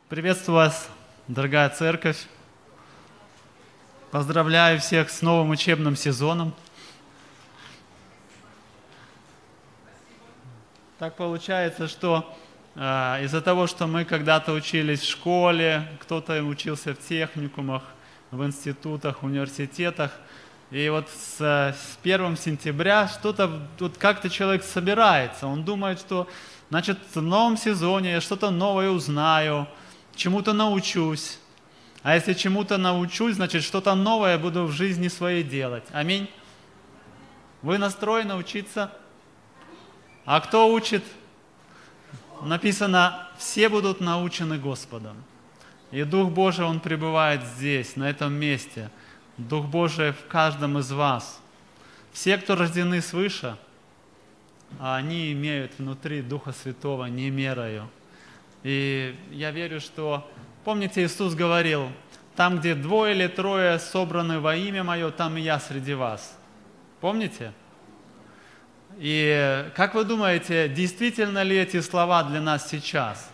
Приветствую вас, дорогая церковь. Поздравляю всех с новым учебным сезоном. Так получается, что из-за того, что мы когда-то учились в школе, кто-то учился в техникумах, в институтах, университетах, и вот с 1 сентября что-то, вот как-то человек собирается, он думает, что, значит, в новом сезоне я что-то новое узнаю, чему-то научусь. А если чему-то научусь, значит, что-то новое буду в жизни своей делать. Аминь. Вы настроены учиться? А кто учит? Написано, все будут научены Господом. И Дух Божий, Он пребывает здесь, на этом месте. Дух Божий в каждом из вас. Все, кто рождены свыше, они имеют внутри Духа Святого немерою. И я верю, что, помните, Иисус говорил, там, где 2 или 3 собраны во имя Мое, там и я среди вас. Помните? И как вы думаете, действительно ли эти слова для нас сейчас?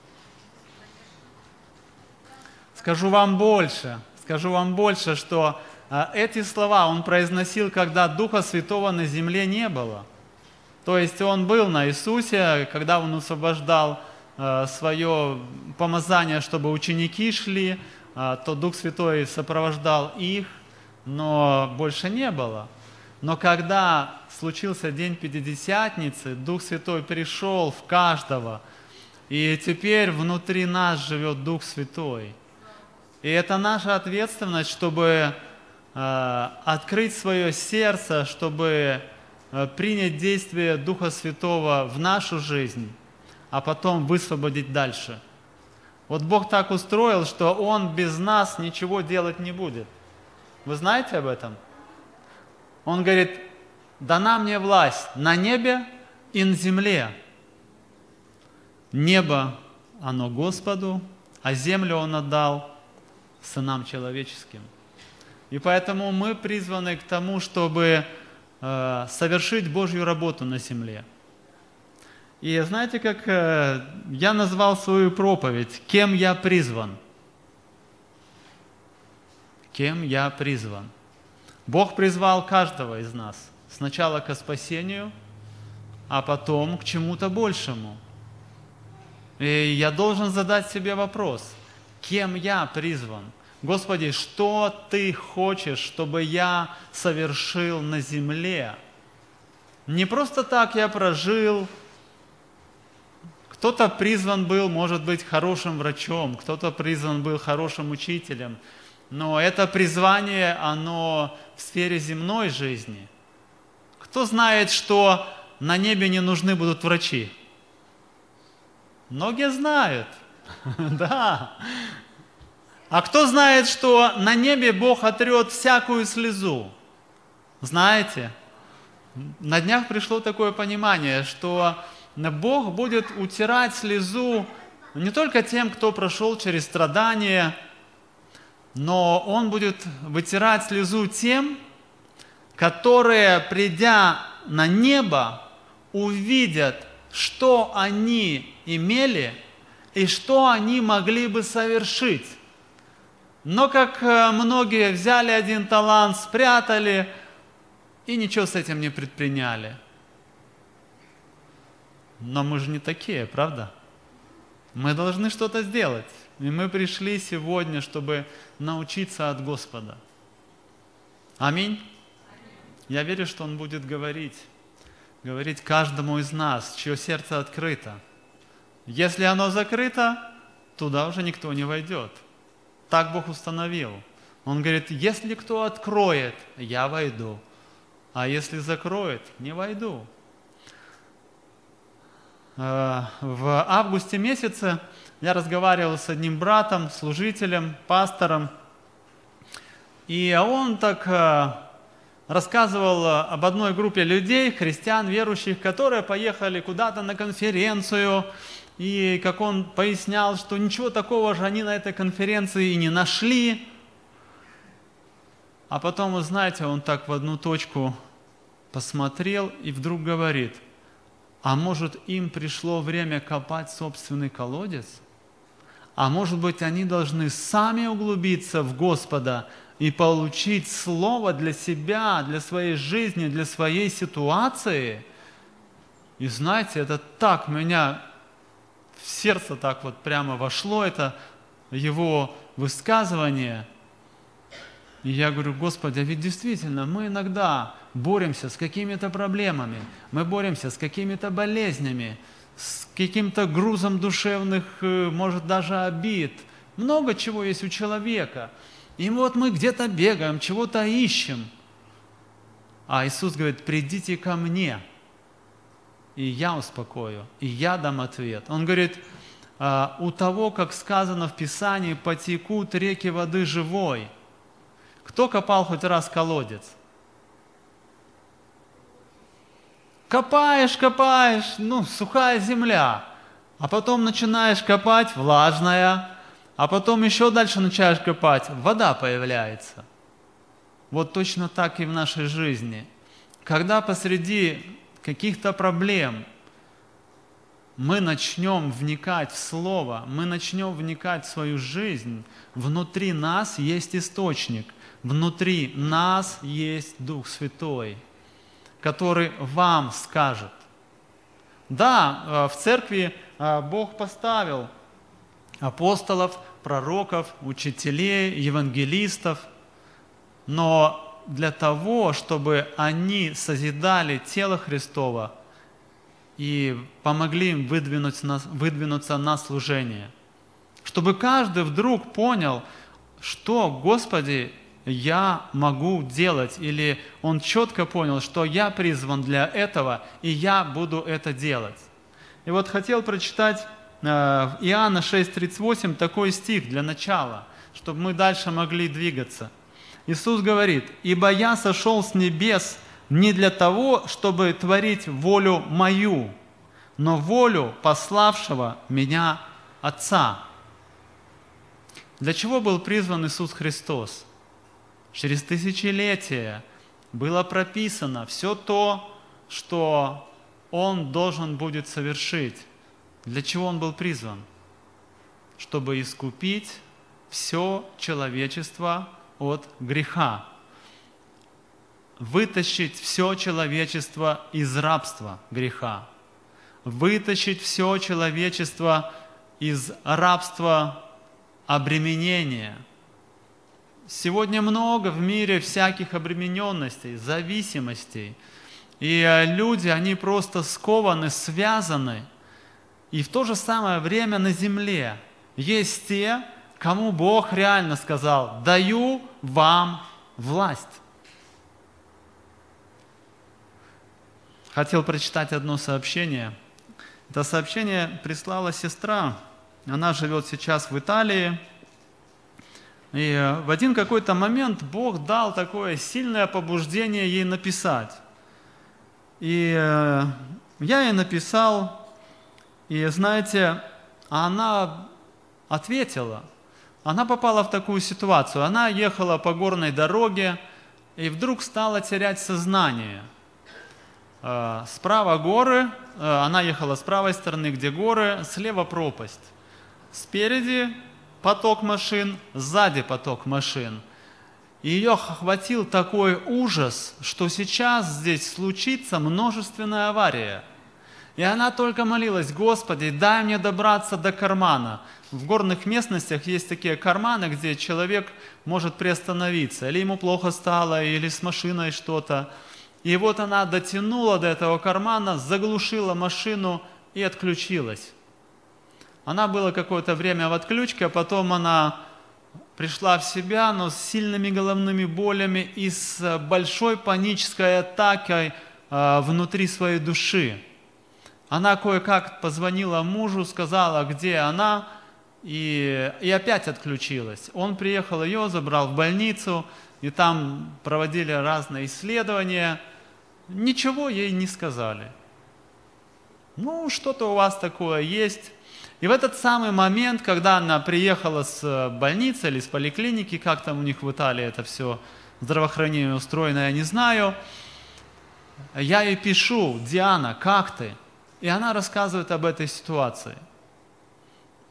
Скажу вам больше, что эти слова Он произносил, когда Духа Святого на земле не было. То есть Он был на Иисусе, когда Он освобождал свое помазание, чтобы ученики шли, то Дух Святой сопровождал их, но больше не было. Но когда случился день Пятидесятницы, Дух Святой пришел в каждого, и теперь внутри нас живет Дух Святой. И это наша ответственность, чтобы открыть свое сердце, чтобы принять действие Духа Святого в нашу жизнь, а потом высвободить дальше. Вот Бог так устроил, что Он без нас ничего делать не будет. Вы знаете об этом? Он говорит, дана мне власть на небе и на земле. Небо, оно Господу, а землю Он отдал сынам человеческим. И поэтому мы призваны к тому, чтобы совершить Божью работу на земле. И знаете, как я назвал свою проповедь «Кем я призван?» Кем я призван? Бог призвал каждого из нас. Сначала к спасению, а потом к чему-то большему. И я должен задать себе вопрос, кем я призван? Господи, что Ты хочешь, чтобы я совершил на земле? Не просто так я прожил. Кто-то призван был, может быть, хорошим врачом, кто-то призван был хорошим учителем. Но это призвание, оно в сфере земной жизни. Кто знает, что на небе не нужны будут врачи? Многие знают. Да. А кто знает, что на небе Бог отрет всякую слезу? Знаете? На днях пришло такое понимание, что Бог будет утирать слезу не только тем, кто прошел через страдания, но Он будет вытирать слезу тем, которые, придя на небо, увидят, что они имели и что они могли бы совершить. Но как многие взяли один талант, спрятали и ничего с этим не предприняли. Но мы же не такие, правда? Мы должны что-то сделать. И мы пришли сегодня, чтобы научиться от Господа. Аминь. Я верю, что Он будет говорить каждому из нас, чье сердце открыто. Если оно закрыто, туда уже никто не войдет. Так Бог установил. Он говорит, если кто откроет, я войду. А если закроет, не войду. В августе месяце я разговаривал с одним братом, служителем, пастором, и он так рассказывал об одной группе людей, христиан, верующих, которые поехали куда-то на конференцию, и как он пояснял, что ничего такого же они на этой конференции и не нашли. А потом, вы знаете, он так в одну точку посмотрел и вдруг говорит, а может им пришло время копать собственный колодец? а может быть, они должны сами углубиться в Господа и получить слово для себя, для своей жизни, для своей ситуации. И знаете, это так меня в сердце так вот прямо вошло, это его высказывание. И я говорю: Господи, а ведь действительно мы иногда боремся с какими-то проблемами, мы боремся с какими-то болезнями, с каким-то грузом душевных, может, даже обид. Много чего есть у человека. И вот мы где-то бегаем, чего-то ищем. А Иисус говорит: придите ко мне, и я успокою, и я дам ответ. Он говорит: у того, как сказано в Писании, потекут реки воды живой. Кто копал хоть раз колодец? Копаешь, сухая земля, а потом начинаешь копать, влажная, а потом еще дальше начинаешь копать, вода появляется. Вот точно так и в нашей жизни. Когда посреди каких-то проблем мы начнем вникать в Слово, мы начнем вникать в свою жизнь, внутри нас есть источник, внутри нас есть Дух Святой, который вам скажет. Да, в церкви Бог поставил апостолов, пророков, учителей, евангелистов, но для того, чтобы они созидали тело Христово и помогли им выдвинуться на служение, чтобы каждый вдруг понял, что, Господи, я могу делать, или он четко понял, что я призван для этого, и я буду это делать. И вот хотел прочитать в Иоанна 6:38 такой стих для начала, чтобы мы дальше могли двигаться. Иисус говорит: «Ибо я сошел с небес не для того, чтобы творить волю мою, но волю пославшего меня Отца». Для чего был призван Иисус Христос? Через тысячелетия было прописано все то, что Он должен будет совершить. Для чего Он был призван? Чтобы искупить все человечество от греха, вытащить все человечество из рабства греха, вытащить все человечество из рабства обременения. Сегодня много в мире всяких обремененностей, зависимостей. И люди, они просто скованы, связаны. И в то же самое время на земле есть те, кому Бог реально сказал: «Даю вам власть». Хотел прочитать одно сообщение. Это сообщение прислала сестра. Она живет сейчас в Италии. И в один какой-то момент Бог дал такое сильное побуждение ей написать. И я ей написал, и знаете, она ответила. Она попала в такую ситуацию. Она ехала по горной дороге и вдруг стала терять сознание. Справа горы, она ехала с правой стороны, где горы, слева пропасть. Спереди поток машин, сзади поток машин. И ее охватил такой ужас, что сейчас здесь случится множественная авария. И она только молилась: «Господи, дай мне добраться до кармана». В горных местностях есть такие карманы, где человек может приостановиться. Или ему плохо стало, или с машиной что-то. И вот она дотянула до этого кармана, заглушила машину и отключилась. Она была какое-то время в отключке, а потом она пришла в себя, но с сильными головными болями и с большой панической атакой внутри своей души. Она кое-как позвонила мужу, сказала, где она, и опять отключилась. Он приехал, ее забрал в больницу, и там проводили разные исследования. Ничего ей не сказали. Ну, что-то у вас такое есть. И в этот самый момент, когда она приехала с больницы или с поликлиники, как там у них в Италии это все здравоохранение устроено, я не знаю, я ей пишу: «Диана, как ты?» И она рассказывает об этой ситуации.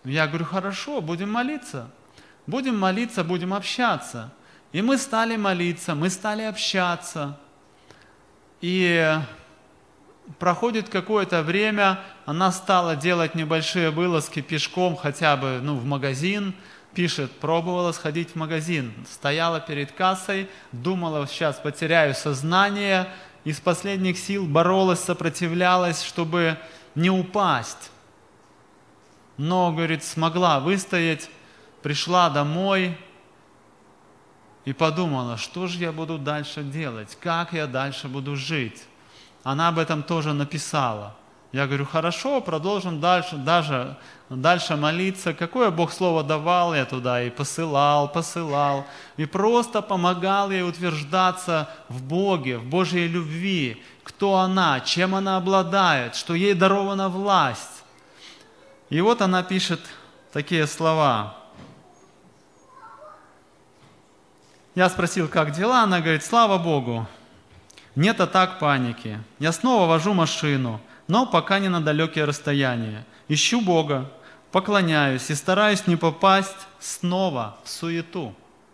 Я говорю, хорошо, будем молиться. Будем молиться, будем общаться. И мы стали молиться, мы стали общаться. И проходит какое-то время, она стала делать небольшие вылазки пешком, хотя бы в магазин. Пишет, пробовала сходить в магазин. Стояла перед кассой, думала, сейчас потеряю сознание. Из последних сил боролась, сопротивлялась, чтобы не упасть. Но, говорит, смогла выстоять, пришла домой и подумала, что же я буду дальше делать, как я дальше буду жить. Она об этом тоже написала. Я говорю, хорошо, продолжим дальше молиться. Какое Бог слово давал, я туда и посылал. И просто помогал ей утверждаться в Боге, в Божьей любви. Кто она, чем она обладает, что ей дарована власть. И вот она пишет такие слова. Я спросил, как дела? Она говорит, слава Богу, нет атак паники. Я снова вожу машину, но пока не на далекие расстояния. Ищу Бога, поклоняюсь и стараюсь не попасть снова в суету.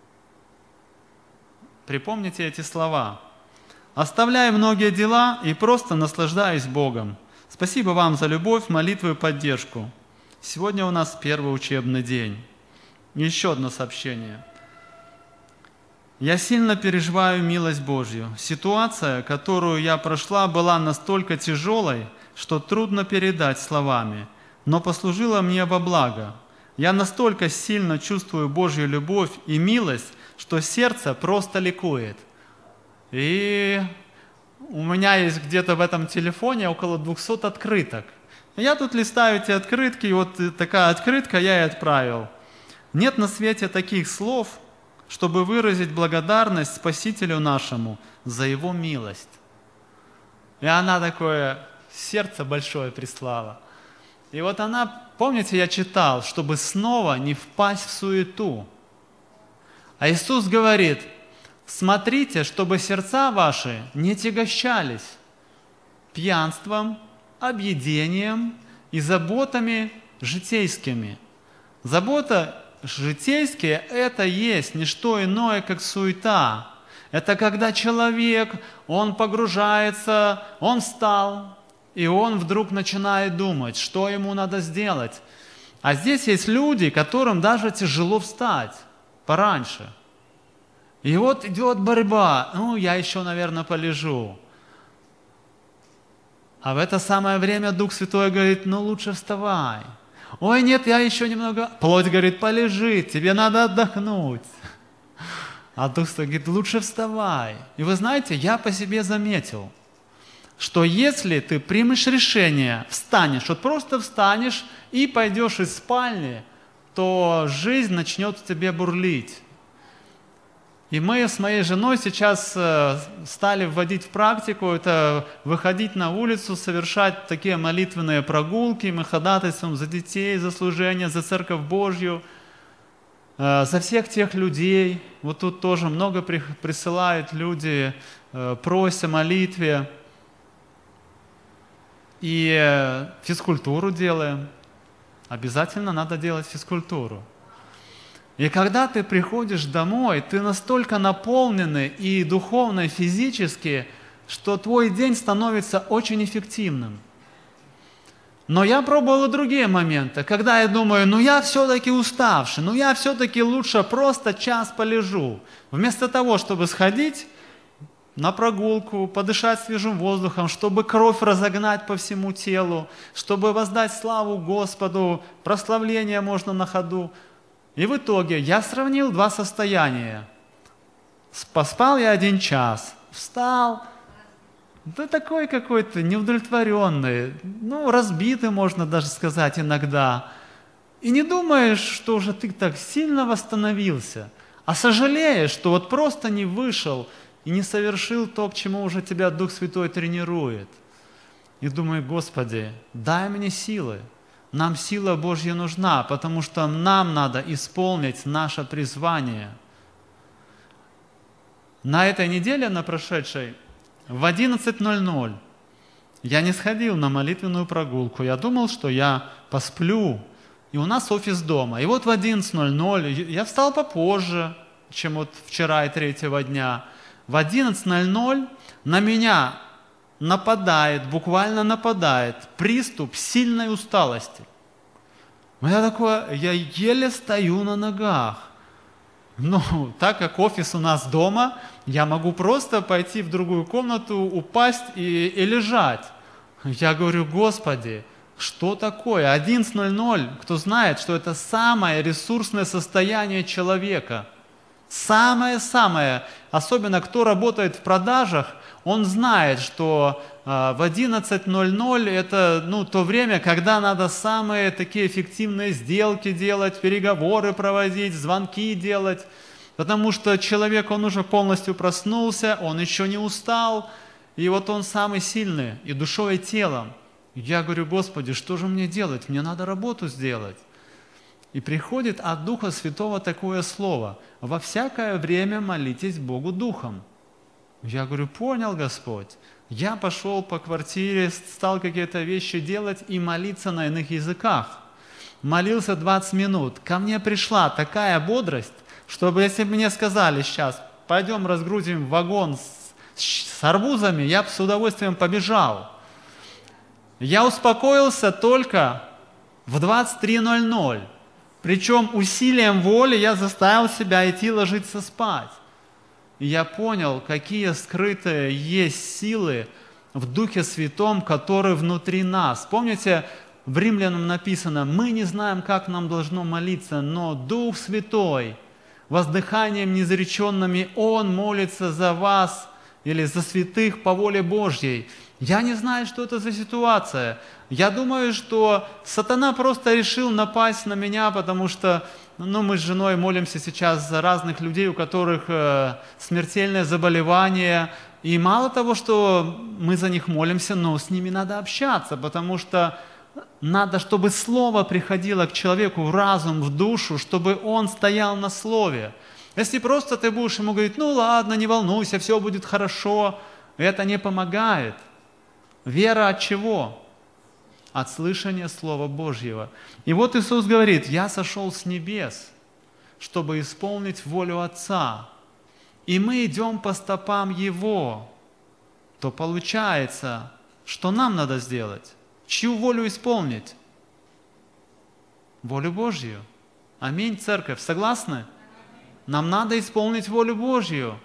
Припомните эти слова. Оставляю многие дела и просто наслаждаюсь Богом. Спасибо вам за любовь, молитву и поддержку. Сегодня у нас первый учебный день. Еще одно сообщение. Я сильно переживаю милость Божью. Ситуация, которую я прошла, была настолько тяжелой, что трудно передать словами, но послужила мне во благо. Я настолько сильно чувствую Божью любовь и милость, что сердце просто ликует. И у меня есть где-то в этом телефоне около 200 открыток. Я тут листаю эти открытки, и вот такая открытка я и отправил. Нет на свете таких слов, чтобы выразить благодарность Спасителю нашему за Его милость. И она такое сердце большое прислала. И вот она, помните, я читал, чтобы снова не впасть в суету. А Иисус говорит, смотрите, чтобы сердца ваши не тягощались пьянством, объедением и заботами житейскими. Забота житейские – это есть не что иное, как суета. Это когда человек, он погружается, он встал, и он вдруг начинает думать, что ему надо сделать. А здесь есть люди, которым даже тяжело встать пораньше. И вот идет борьба. Я еще, наверное, полежу. А в это самое время Дух Святой говорит, лучше вставай. Ой, нет, я еще немного... Плоть говорит, полежи, тебе надо отдохнуть. А Дух Святой говорит, лучше вставай. И вы знаете, я по себе заметил, что если ты примешь решение, встанешь, вот просто встанешь и пойдешь из спальни, то жизнь начнет в тебе бурлить. И мы с моей женой сейчас стали вводить в практику, это выходить на улицу, совершать такие молитвенные прогулки, мы ходатайствуем за детей, за служение, за Церковь Божью, за всех тех людей. Вот тут тоже много присылают люди, прося о молитве. И физкультуру делаем. Обязательно надо делать физкультуру. И когда ты приходишь домой, ты настолько наполненный и духовно, и физически, что твой день становится очень эффективным. Но я пробовал и другие моменты, когда я думаю, я все-таки уставший, я все-таки лучше просто час полежу. Вместо того, чтобы сходить на прогулку, подышать свежим воздухом, чтобы кровь разогнать по всему телу, чтобы воздать славу Господу, прославление можно на ходу. И в итоге я сравнил два состояния. Поспал я 1 час, встал, такой какой-то неудовлетворенный, разбитый, можно даже сказать иногда. И не думаешь, что уже ты так сильно восстановился, а сожалеешь, что вот просто не вышел и не совершил то, к чему уже тебя Дух Святой тренирует. И думаю, Господи, дай мне силы. Нам сила Божья нужна, потому что нам надо исполнить наше призвание. На этой неделе, на прошедшей, в 11:00 я не сходил на молитвенную прогулку. Я думал, что я посплю и у нас офис дома. И вот в 11:00, я встал попозже, чем вот вчера и третьего дня. В 11:00 на меня буквально нападает приступ сильной усталости. Я еле стою на ногах. Так как офис у нас дома, я могу просто пойти в другую комнату, упасть и лежать. Я говорю: Господи, что такое? 11:00, кто знает, что это самое ресурсное состояние человека. Самое-самое. Особенно кто работает в продажах, он знает, что в 11:00 это то время, когда надо самые такие эффективные сделки делать, переговоры проводить, звонки делать. Потому что человек, он уже полностью проснулся, он еще не устал, и вот он самый сильный, и душой, и телом. Я говорю: Господи, что же мне делать? Мне надо работу сделать. И приходит от Духа Святого такое слово: во всякое время молитесь Богу Духом. Я говорю: понял, Господь. Я пошел по квартире, стал какие-то вещи делать и молиться на иных языках. Молился 20 минут. Ко мне пришла такая бодрость, чтобы если бы мне сказали сейчас: пойдем разгрузим вагон с арбузами, я бы с удовольствием побежал. Я успокоился только в 23:00. Причем усилием воли я заставил себя идти ложиться спать. И я понял, какие скрытые есть силы в Духе Святом, которые внутри нас. Помните, в Римлянам написано: мы не знаем, как нам должно молиться, но Дух Святой, воздыханием неизреченными, Он молится за вас или за святых по воле Божьей. Я не знаю, что это за ситуация. Я думаю, что сатана просто решил напасть на меня, потому что мы с женой молимся сейчас за разных людей, у которых смертельное заболевание. И мало того, что мы за них молимся, но с ними надо общаться, потому что надо, чтобы Слово приходило к человеку в разум, в душу, чтобы он стоял на Слове. Если просто ты будешь ему говорить: ладно, не волнуйся, все будет хорошо, это не помогает. Вера от чего? От слышания Слова Божьего. И вот Иисус говорит: я сошел с небес, чтобы исполнить волю Отца. И мы идем по стопам Его. То получается, что нам надо сделать? Чью волю исполнить? Волю Божью. Аминь, церковь. Согласны? Нам надо исполнить волю Божью.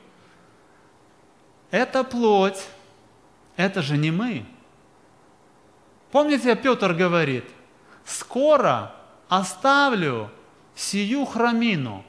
Это плоть. Это же не мы. Помните, Петр говорит: скоро оставлю сию храмину.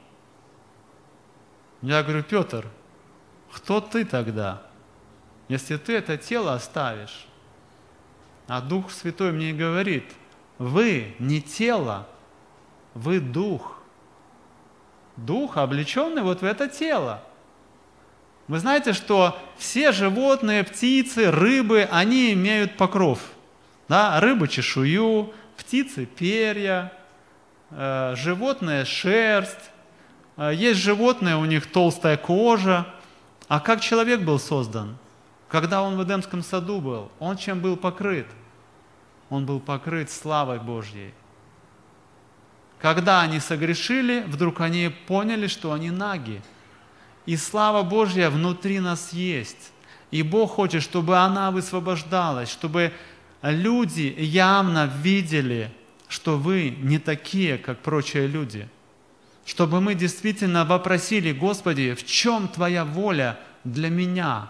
Я говорю: Петр, кто ты тогда, если ты это тело оставишь? А Дух Святой мне говорит: вы не тело, вы дух. Дух, облеченный вот в это тело. Вы знаете, что все животные, птицы, рыбы, они имеют покров. Да? Рыбы чешую, птицы перья, животные шерсть. Есть животные, у них толстая кожа. А как человек был создан? Когда он в Эдемском саду был, он чем был покрыт? Он был покрыт славой Божьей. Когда они согрешили, вдруг они поняли, что они наги. И слава Божья внутри нас есть. И Бог хочет, чтобы она высвобождалась, чтобы люди явно видели, что вы не такие, как прочие люди. Чтобы мы действительно вопросили: Господи, в чем Твоя воля для меня?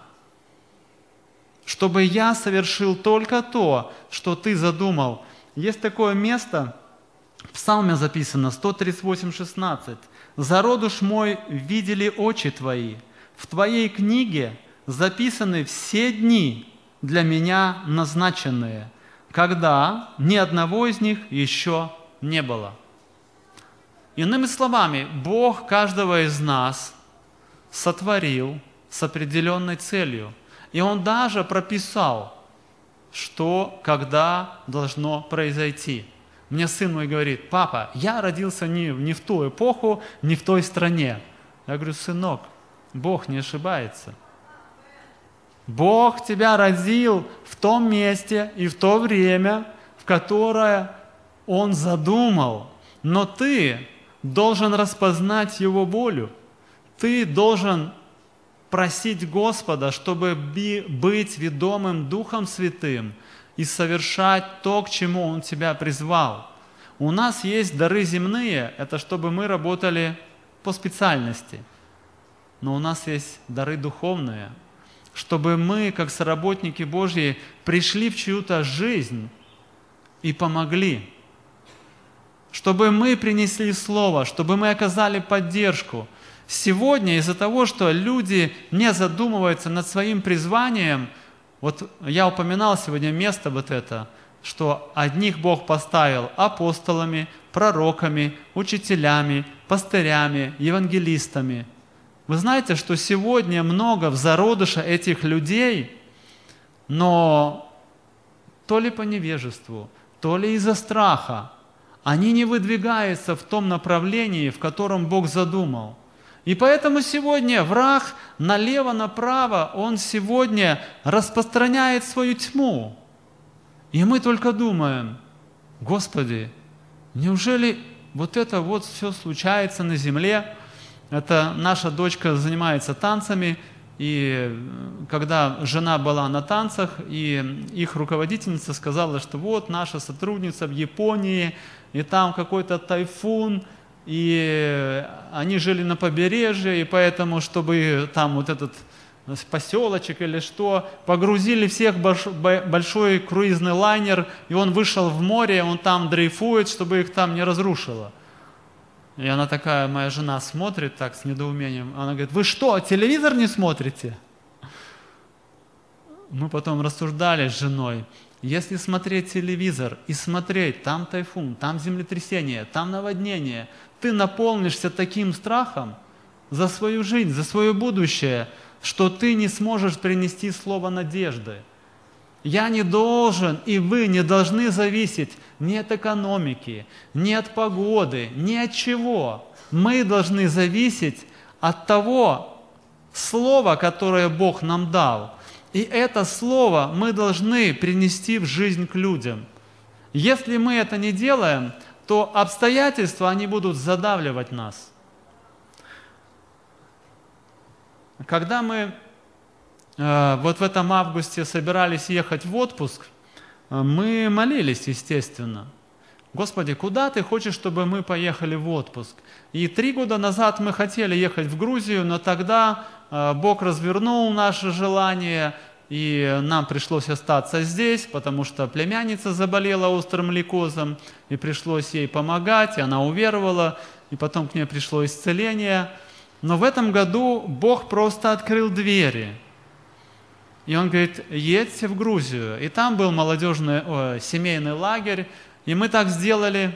Чтобы я совершил только то, что Ты задумал. Есть такое место, в Псалме записано, 138:16. «Зародыш мой видели очи Твои, в Твоей книге записаны все дни для меня назначенные, когда ни одного из них еще не было». Иными словами, Бог каждого из нас сотворил с определенной целью. И Он даже прописал, что когда должно произойти. Мне сын мой говорит: папа, я родился не в ту эпоху, не в той стране. Я говорю: сынок, Бог не ошибается. Бог тебя родил в том месте и в то время, в которое Он задумал. но ты должен распознать Его волю. Ты должен просить Господа, чтобы быть ведомым Духом Святым и совершать то, к чему Он тебя призвал. У нас есть дары земные, это чтобы мы работали по специальности. Но у нас есть дары духовные, чтобы мы, как соработники Божьи, пришли в чью-то жизнь и помогли. Чтобы мы принесли Слово, чтобы мы оказали поддержку. Сегодня из-за того, что люди не задумываются над своим призванием, вот я упоминал сегодня место вот это, что одних Бог поставил апостолами, пророками, учителями, пастырями, евангелистами. Вы знаете, что сегодня много в зародыше этих людей, но то ли по невежеству, то ли из-за страха, они не выдвигаются в том направлении, в котором Бог задумал. И поэтому сегодня враг налево-направо, он сегодня распространяет свою тьму. И мы только думаем: Господи, неужели вот это вот все случается на земле? Это наша дочка занимается танцами, и когда жена была на танцах, и их руководительница сказала, что вот наша сотрудница в Японии, и там какой-то тайфун, и они жили на побережье, и поэтому, чтобы там вот этот поселочек или что, погрузили всех в большой круизный лайнер, и он вышел в море, он там дрейфует, чтобы их там не разрушило. И она такая, моя жена, смотрит так с недоумением. Она говорит: вы что, телевизор не смотрите? Мы потом рассуждали с женой. Если смотреть телевизор и смотреть, там тайфун, там землетрясение, там наводнение, ты наполнишься таким страхом за свою жизнь, за свое будущее, что ты не сможешь принести слово надежды. Я не должен, и вы не должны зависеть ни от экономики, ни от погоды, ни от чего. Мы должны зависеть от того слова, которое Бог нам дал. И это слово мы должны принести в жизнь к людям. Если мы это не делаем, то обстоятельства, они будут задавливать нас. Когда мы вот в этом августе собирались ехать в отпуск, мы молились, естественно. Господи, куда Ты хочешь, чтобы мы поехали в отпуск? И 3 года назад мы хотели ехать в Грузию, но тогда Бог развернул наше желание, и нам пришлось остаться здесь, потому что племянница заболела острым лейкозом, и пришлось ей помогать, и она уверовала, и потом к ней пришло исцеление. Но в этом году Бог просто открыл двери. И Он говорит: едьте в Грузию. И там был семейный лагерь. И мы так сделали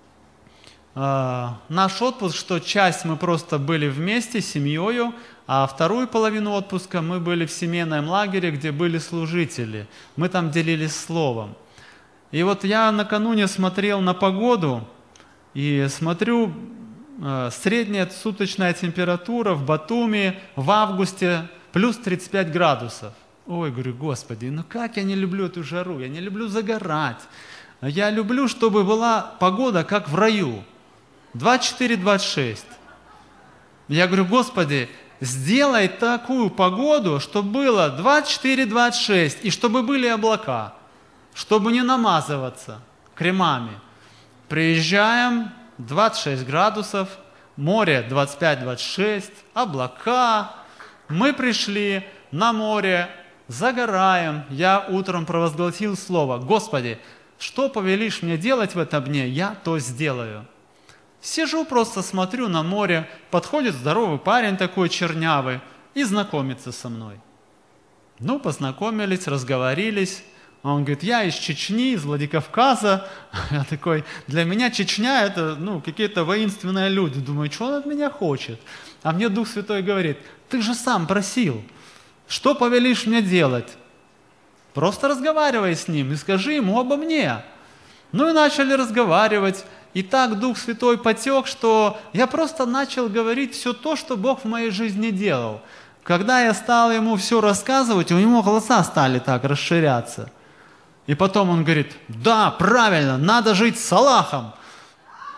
наш отпуск, что часть мы просто были вместе с семьей, а вторую половину отпуска мы были в семейном лагере, где были служители. Мы там делились словом. И вот я накануне смотрел на погоду, и смотрю, средняя суточная температура в Батуми в августе плюс 35 градусов. Ой, говорю, Господи, ну как я не люблю эту жару, я не люблю загорать. Я люблю, чтобы была погода как в раю. 24-26. Я говорю: Господи, сделай такую погоду, чтобы было 24-26, и чтобы были облака, чтобы не намазываться кремами. Приезжаем, 26 градусов, море 25-26, облака. Мы пришли на море, загораем. Я утром провозгласил слово: Господи, что повелишь мне делать в этом дне, я то сделаю. Сижу, просто смотрю на море, подходит здоровый парень такой чернявый и знакомится со мной. Ну, познакомились, разговорились. Он говорит: я из Чечни, из Владикавказа. Я такой: для меня Чечня это какие-то воинственные люди. Думаю, что он от меня хочет? А мне Дух Святой говорит: ты же сам просил. Что повелишь мне делать? Просто разговаривай с ним и скажи ему обо мне. Ну и начали разговаривать. И так Дух Святой потек, что я просто начал говорить все то, что Бог в моей жизни делал. Когда я стал ему все рассказывать, у него глаза стали так расширяться. И потом он говорит: да, правильно, надо жить с Аллахом.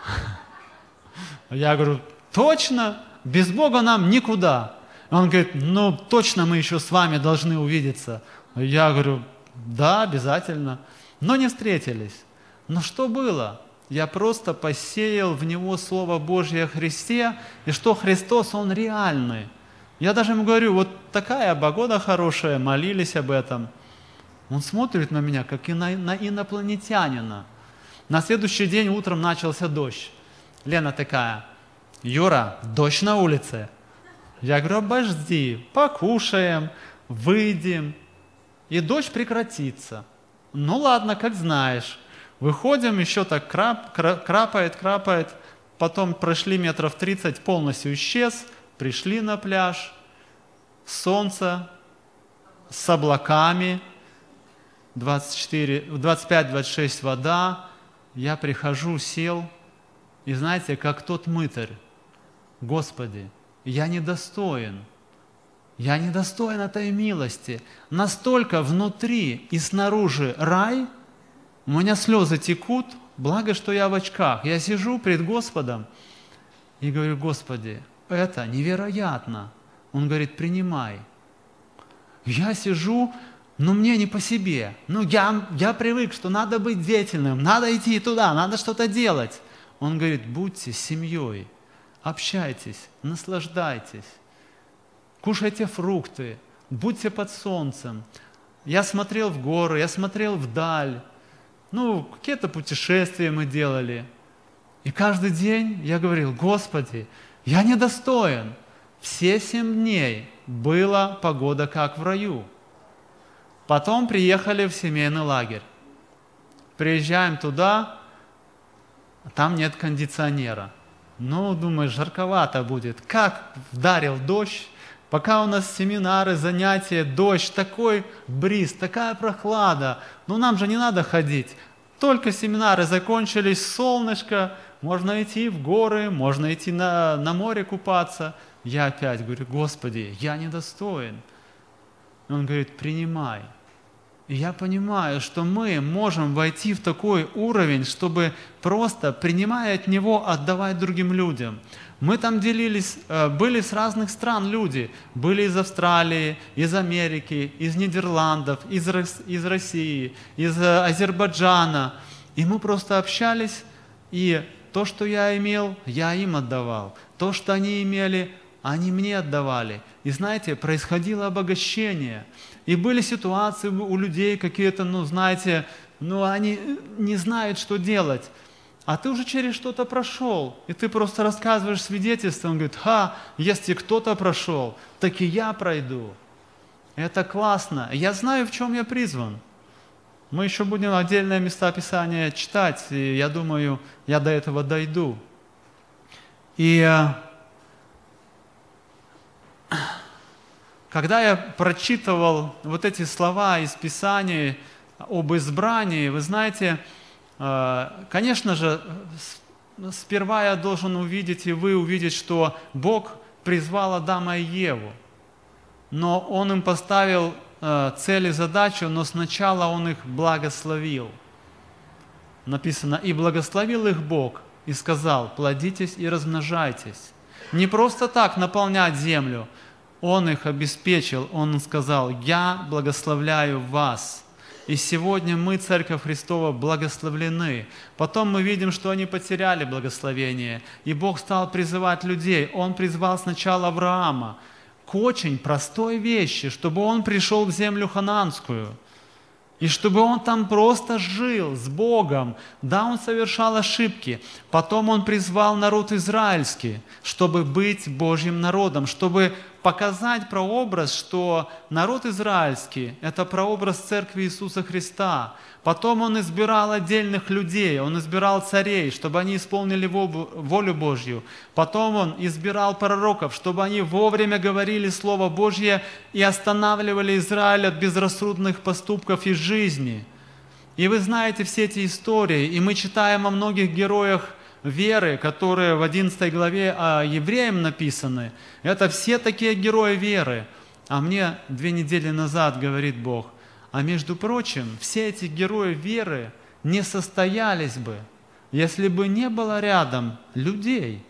Я говорю, точно? Без Бога нам никуда. Он говорит, ну точно мы еще с вами должны увидеться. Я говорю, да, обязательно. Но не встретились. Но что было? Я просто посеял в него Слово Божье о Христе, и что Христос, Он реальный. Я даже ему говорю, вот такая погода хорошая, молились об этом. Он смотрит на меня, как и на инопланетянина. На следующий день утром начался дождь. Лена такая, Юра, дождь на улице. Я говорю, обожди, покушаем, выйдем, и дождь прекратится. Ну ладно, как знаешь. Выходим, еще так крапает, потом прошли метров 30, полностью исчез, пришли на пляж, солнце с облаками, 25-26 вода, я прихожу, сел, и знаете, как тот мытарь, Господи, я недостоин этой милости, настолько внутри и снаружи рай, у меня слезы текут, благо, что я в очках. Я сижу пред Господом и говорю, Господи, это невероятно. Он говорит, принимай. Я сижу, но мне не по себе. Я привык, что надо быть деятельным, надо идти туда, надо что-то делать. Он говорит, будьте семьей, общайтесь, наслаждайтесь, кушайте фрукты, будьте под солнцем. Я смотрел в горы, я смотрел вдаль. Какие-то путешествия мы делали. И каждый день я говорил, Господи, я недостоин. Все 7 дней была погода как в раю. Потом приехали в семейный лагерь. Приезжаем туда, а там нет кондиционера. Думаешь, жарковато будет. Как вдарил дождь. Пока у нас семинары, занятия, дождь, такой бриз, такая прохлада. Нам же не надо ходить. Только семинары закончились, солнышко, можно идти в горы, можно идти на море купаться. Я опять говорю, Господи, я недостоин. Он говорит, принимай. И я понимаю, что мы можем войти в такой уровень, чтобы просто, принимая от Него, отдавать другим людям. Мы там делились, были с разных стран люди. Были из Австралии, из Америки, из Нидерландов, из России, из Азербайджана. И мы просто общались, и то, что я имел, я им отдавал. То, что они имели, они мне отдавали. И знаете, происходило обогащение. И были ситуации у людей какие-то, они не знают, что делать. А ты уже через что-то прошел, и ты просто рассказываешь свидетельство, он говорит, если кто-то прошел, так и я пройду. Это классно. Я знаю, в чем я призван. Мы еще будем отдельные места Писания читать, и я думаю, я до этого дойду. И когда я прочитывал вот эти слова из Писания об избрании, вы знаете, конечно же, сперва я должен увидеть, и вы увидеть, что Бог призвал Адама и Еву. Но Он им поставил цель и задачу, но сначала Он их благословил. Написано, и благословил их Бог, и сказал, плодитесь и размножайтесь. Не просто так наполнять землю, Он их обеспечил, Он сказал, я благословляю вас. И сегодня мы, Церковь Христова, благословлены. Потом мы видим, что они потеряли благословение. И Бог стал призывать людей. Он призвал сначала Авраама к очень простой вещи, чтобы он пришел в землю ханаанскую. И чтобы он там просто жил с Богом. Да, он совершал ошибки. Потом он призвал народ израильский, чтобы быть Божьим народом, чтобы показать прообраз, что народ израильский – это прообраз Церкви Иисуса Христа. Потом он избирал отдельных людей, он избирал царей, чтобы они исполнили волю Божью. Потом он избирал пророков, чтобы они вовремя говорили Слово Божье и останавливали Израиль от безрассудных поступков и жизни. И вы знаете все эти истории, и мы читаем о многих героях веры, которые в 11 главе о евреям написаны. Это все такие герои веры. А мне 2 недели назад говорит Бог, а между прочим, все эти герои веры не состоялись бы, если бы не было рядом людей.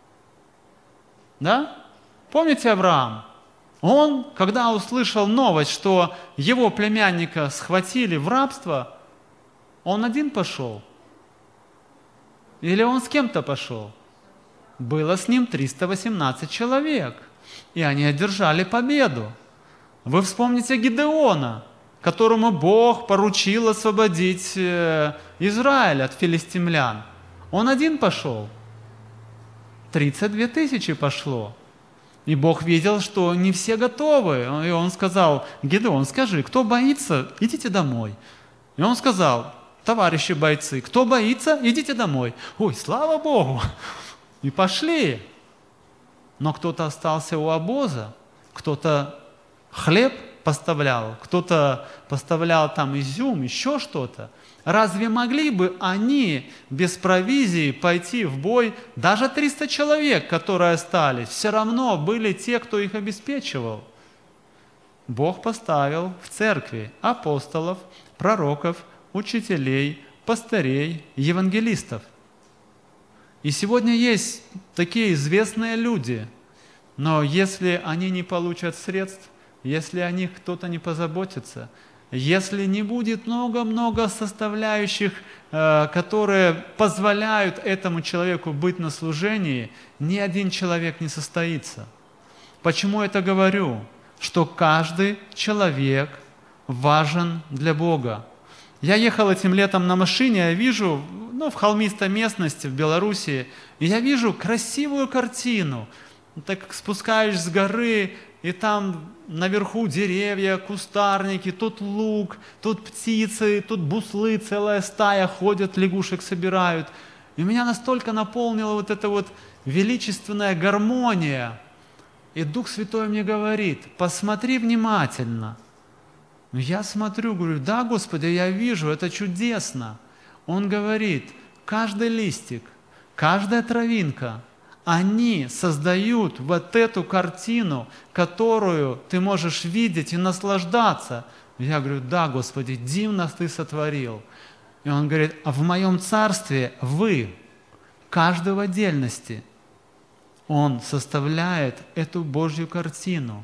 Да? Помните Авраам? Он, когда услышал новость, что его племянника схватили в рабство, он один пошел? Или он с кем-то пошел? Было с ним 318 человек, и они одержали победу. Вы вспомните Гидеона, которому Бог поручил освободить Израиль от филистимлян. Он один пошел. 32 тысячи пошло. И Бог видел, что не все готовы. И Он сказал: Гидеон, скажи, кто боится, идите домой. И он сказал: товарищи бойцы, кто боится, идите домой. Ой, слава Богу! И пошли. Но кто-то остался у обоза, кто-то хлеб поставлял, кто-то поставлял там изюм, еще что-то. Разве могли бы они без провизии пойти в бой? Даже 300 человек, которые остались, все равно были те, кто их обеспечивал. Бог поставил в церкви апостолов, пророков, учителей, пастырей, евангелистов. И сегодня есть такие известные люди, но если они не получат средств, если о них кто-то не позаботится, если не будет много-много составляющих, которые позволяют этому человеку быть на служении, ни один человек не состоится. Почему я это говорю? Что каждый человек важен для Бога. Я ехал этим летом на машине, я вижу, в холмистой местности в Белоруссии, и я вижу красивую картину. Так спускаешься с горы, и там наверху деревья, кустарники, тут луг, тут птицы, тут буслы, целая стая ходят, лягушек собирают. И меня настолько наполнила вот эта вот величественная гармония. И Дух Святой мне говорит: посмотри внимательно. Я смотрю, говорю: да, Господи, я вижу, это чудесно. Он говорит: каждый листик, каждая травинка, они создают вот эту картину, которую ты можешь видеть и наслаждаться. Я говорю: да, Господи, дивно Ты сотворил. И Он говорит: а в Моем Царстве вы, каждый в отдельности, он составляет эту Божью картину.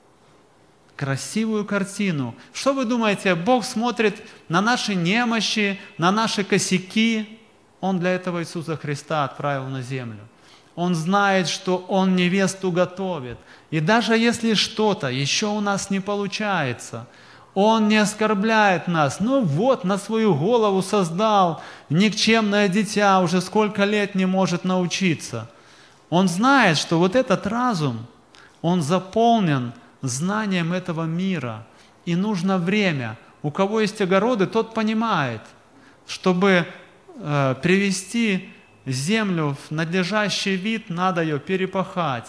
Красивую картину. Что вы думаете, Бог смотрит на наши немощи, на наши косяки? Он для этого Иисуса Христа отправил на землю. Он знает, что Он невесту готовит. И даже если что-то еще у нас не получается, Он не оскорбляет нас. На свою голову создал никчемное дитя, уже сколько лет не может научиться. Он знает, что вот этот разум, он заполнен знанием этого мира. И нужно время. У кого есть огороды, тот понимает, чтобы привести землю в надлежащий вид, надо ее перепахать,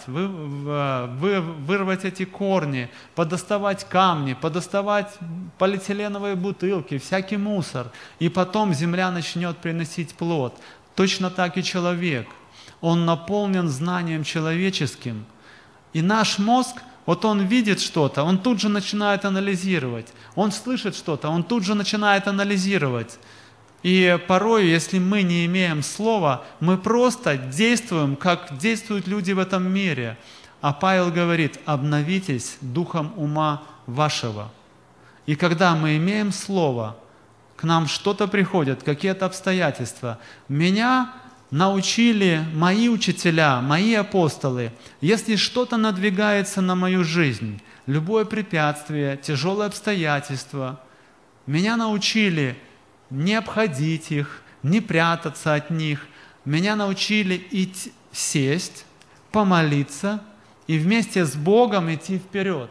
вырвать эти корни, подоставать камни, подоставать полиэтиленовые бутылки, всякий мусор. И потом земля начнет приносить плод. Точно так и человек. Он наполнен знанием человеческим. И наш мозг, он видит что-то, он тут же начинает анализировать. Он слышит что-то, он тут же начинает анализировать. И порой, если мы не имеем слова, мы просто действуем, как действуют люди в этом мире. А Павел говорит: обновитесь духом ума вашего. И когда мы имеем слово, к нам что-то приходит, какие-то обстоятельства. Меня научили мои учителя, мои апостолы, если что-то надвигается на мою жизнь, любое препятствие, тяжелое обстоятельство, меня научили не обходить их, не прятаться от них. Меня научили сесть, помолиться и вместе с Богом идти вперед.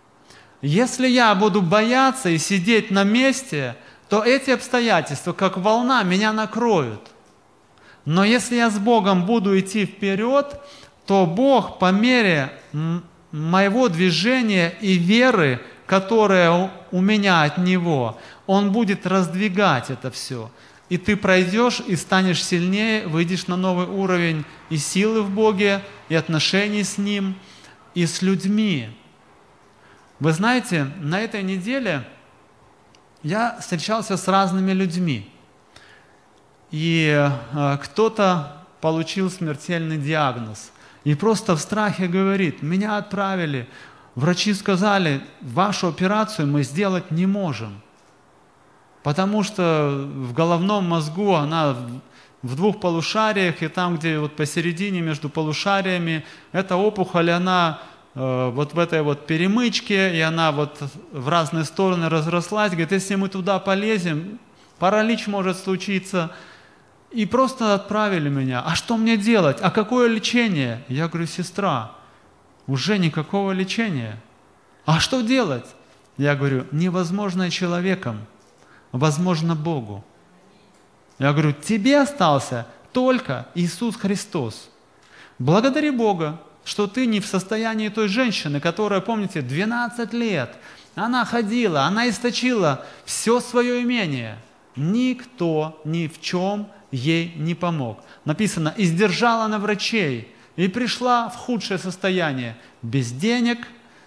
Если я буду бояться и сидеть на месте, то эти обстоятельства, как волна, меня накроют. Но если я с Богом буду идти вперед, то Бог по мере моего движения и веры, которая у меня от Него, Он будет раздвигать это все. И ты пройдешь и станешь сильнее, выйдешь на новый уровень и силы в Боге, и отношений с Ним, и с людьми. Вы знаете, на этой неделе я встречался с разными людьми. И кто-то получил смертельный диагноз. И просто в страхе говорит: меня отправили, врачи сказали, вашу операцию мы сделать не можем. Потому что в головном мозгу она в двух полушариях, и там, где вот посередине между полушариями, эта опухоль, она вот в этой вот перемычке, и она вот в разные стороны разрослась. Говорит, если мы туда полезем, паралич может случиться. И просто отправили меня. А что мне делать? А какое лечение? Я говорю: сестра, уже никакого лечения. А что делать? Я говорю: невозможное человеком, возможно Богу. Я говорю: тебе остался только Иисус Христос. Благодари Бога, что ты не в состоянии той женщины, которая, помните, 12 лет, она ходила, она источила все свое имение. Никто ни в чем ей не помог. Написано: издержала на врачей и пришла в худшее состояние, без денег,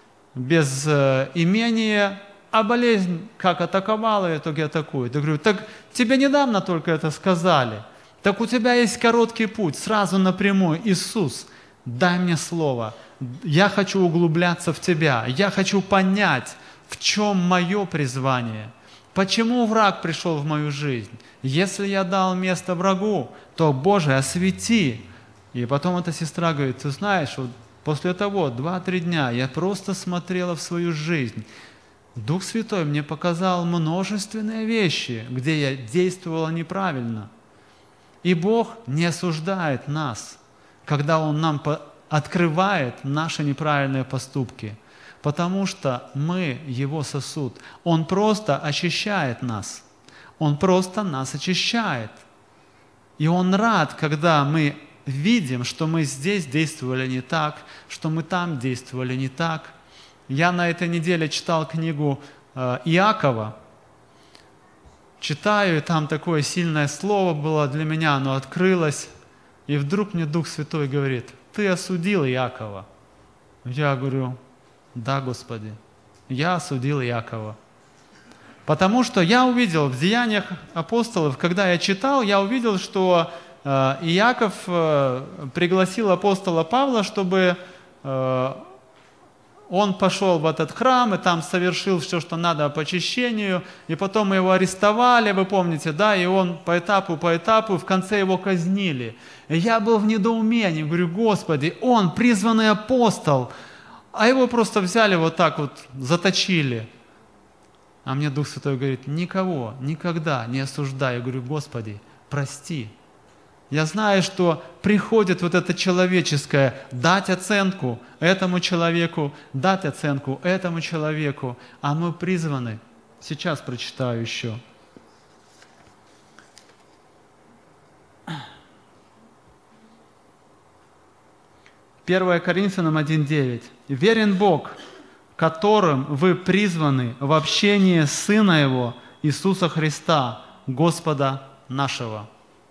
без имения, а болезнь как атаковала, и в итоге атакует. Я говорю: так тебе недавно только это сказали, так у тебя есть короткий путь, сразу напрямую: Иисус, дай мне слово, я хочу углубляться в Тебя, я хочу понять, в чем мое призвание. Почему враг пришел в мою жизнь? Если я дал место врагу, то, Боже, освети. И потом эта сестра говорит: ты знаешь, вот после того 2-3 дня я просто смотрела в свою жизнь. Дух Святой мне показал множественные вещи, где я действовала неправильно. И Бог не осуждает нас, когда Он нам открывает наши неправильные поступки. Потому что мы Его сосуд. Он просто очищает нас. Он просто нас очищает. И Он рад, когда мы видим, что мы здесь действовали не так, что мы там действовали не так. Я на этой неделе читал книгу Иакова. Читаю, и там такое сильное слово было для меня, оно открылось. И вдруг мне Дух Святой говорит: ты осудил Иакова. Я говорю: да, Господи, я осудил Иакова. Потому что я увидел в Деяниях апостолов, когда я читал, я увидел, что Иаков пригласил апостола Павла, чтобы он пошел в этот храм и там совершил все, что надо по очищению, и потом его арестовали, вы помните, да, и он по этапу, в конце его казнили. И я был в недоумении, говорю: Господи, он призванный апостол, а его просто взяли вот так вот, заточили. А мне Дух Святой говорит: никого, никогда не осуждай. Я говорю: Господи, прости. Я знаю, что приходит вот это человеческое, дать оценку этому человеку, дать оценку этому человеку, а мы призваны. Сейчас прочитаю еще. 1 Коринфянам 1:9. «Верен Бог, которым вы призваны в общение Сына Его, Иисуса Христа, Господа нашего».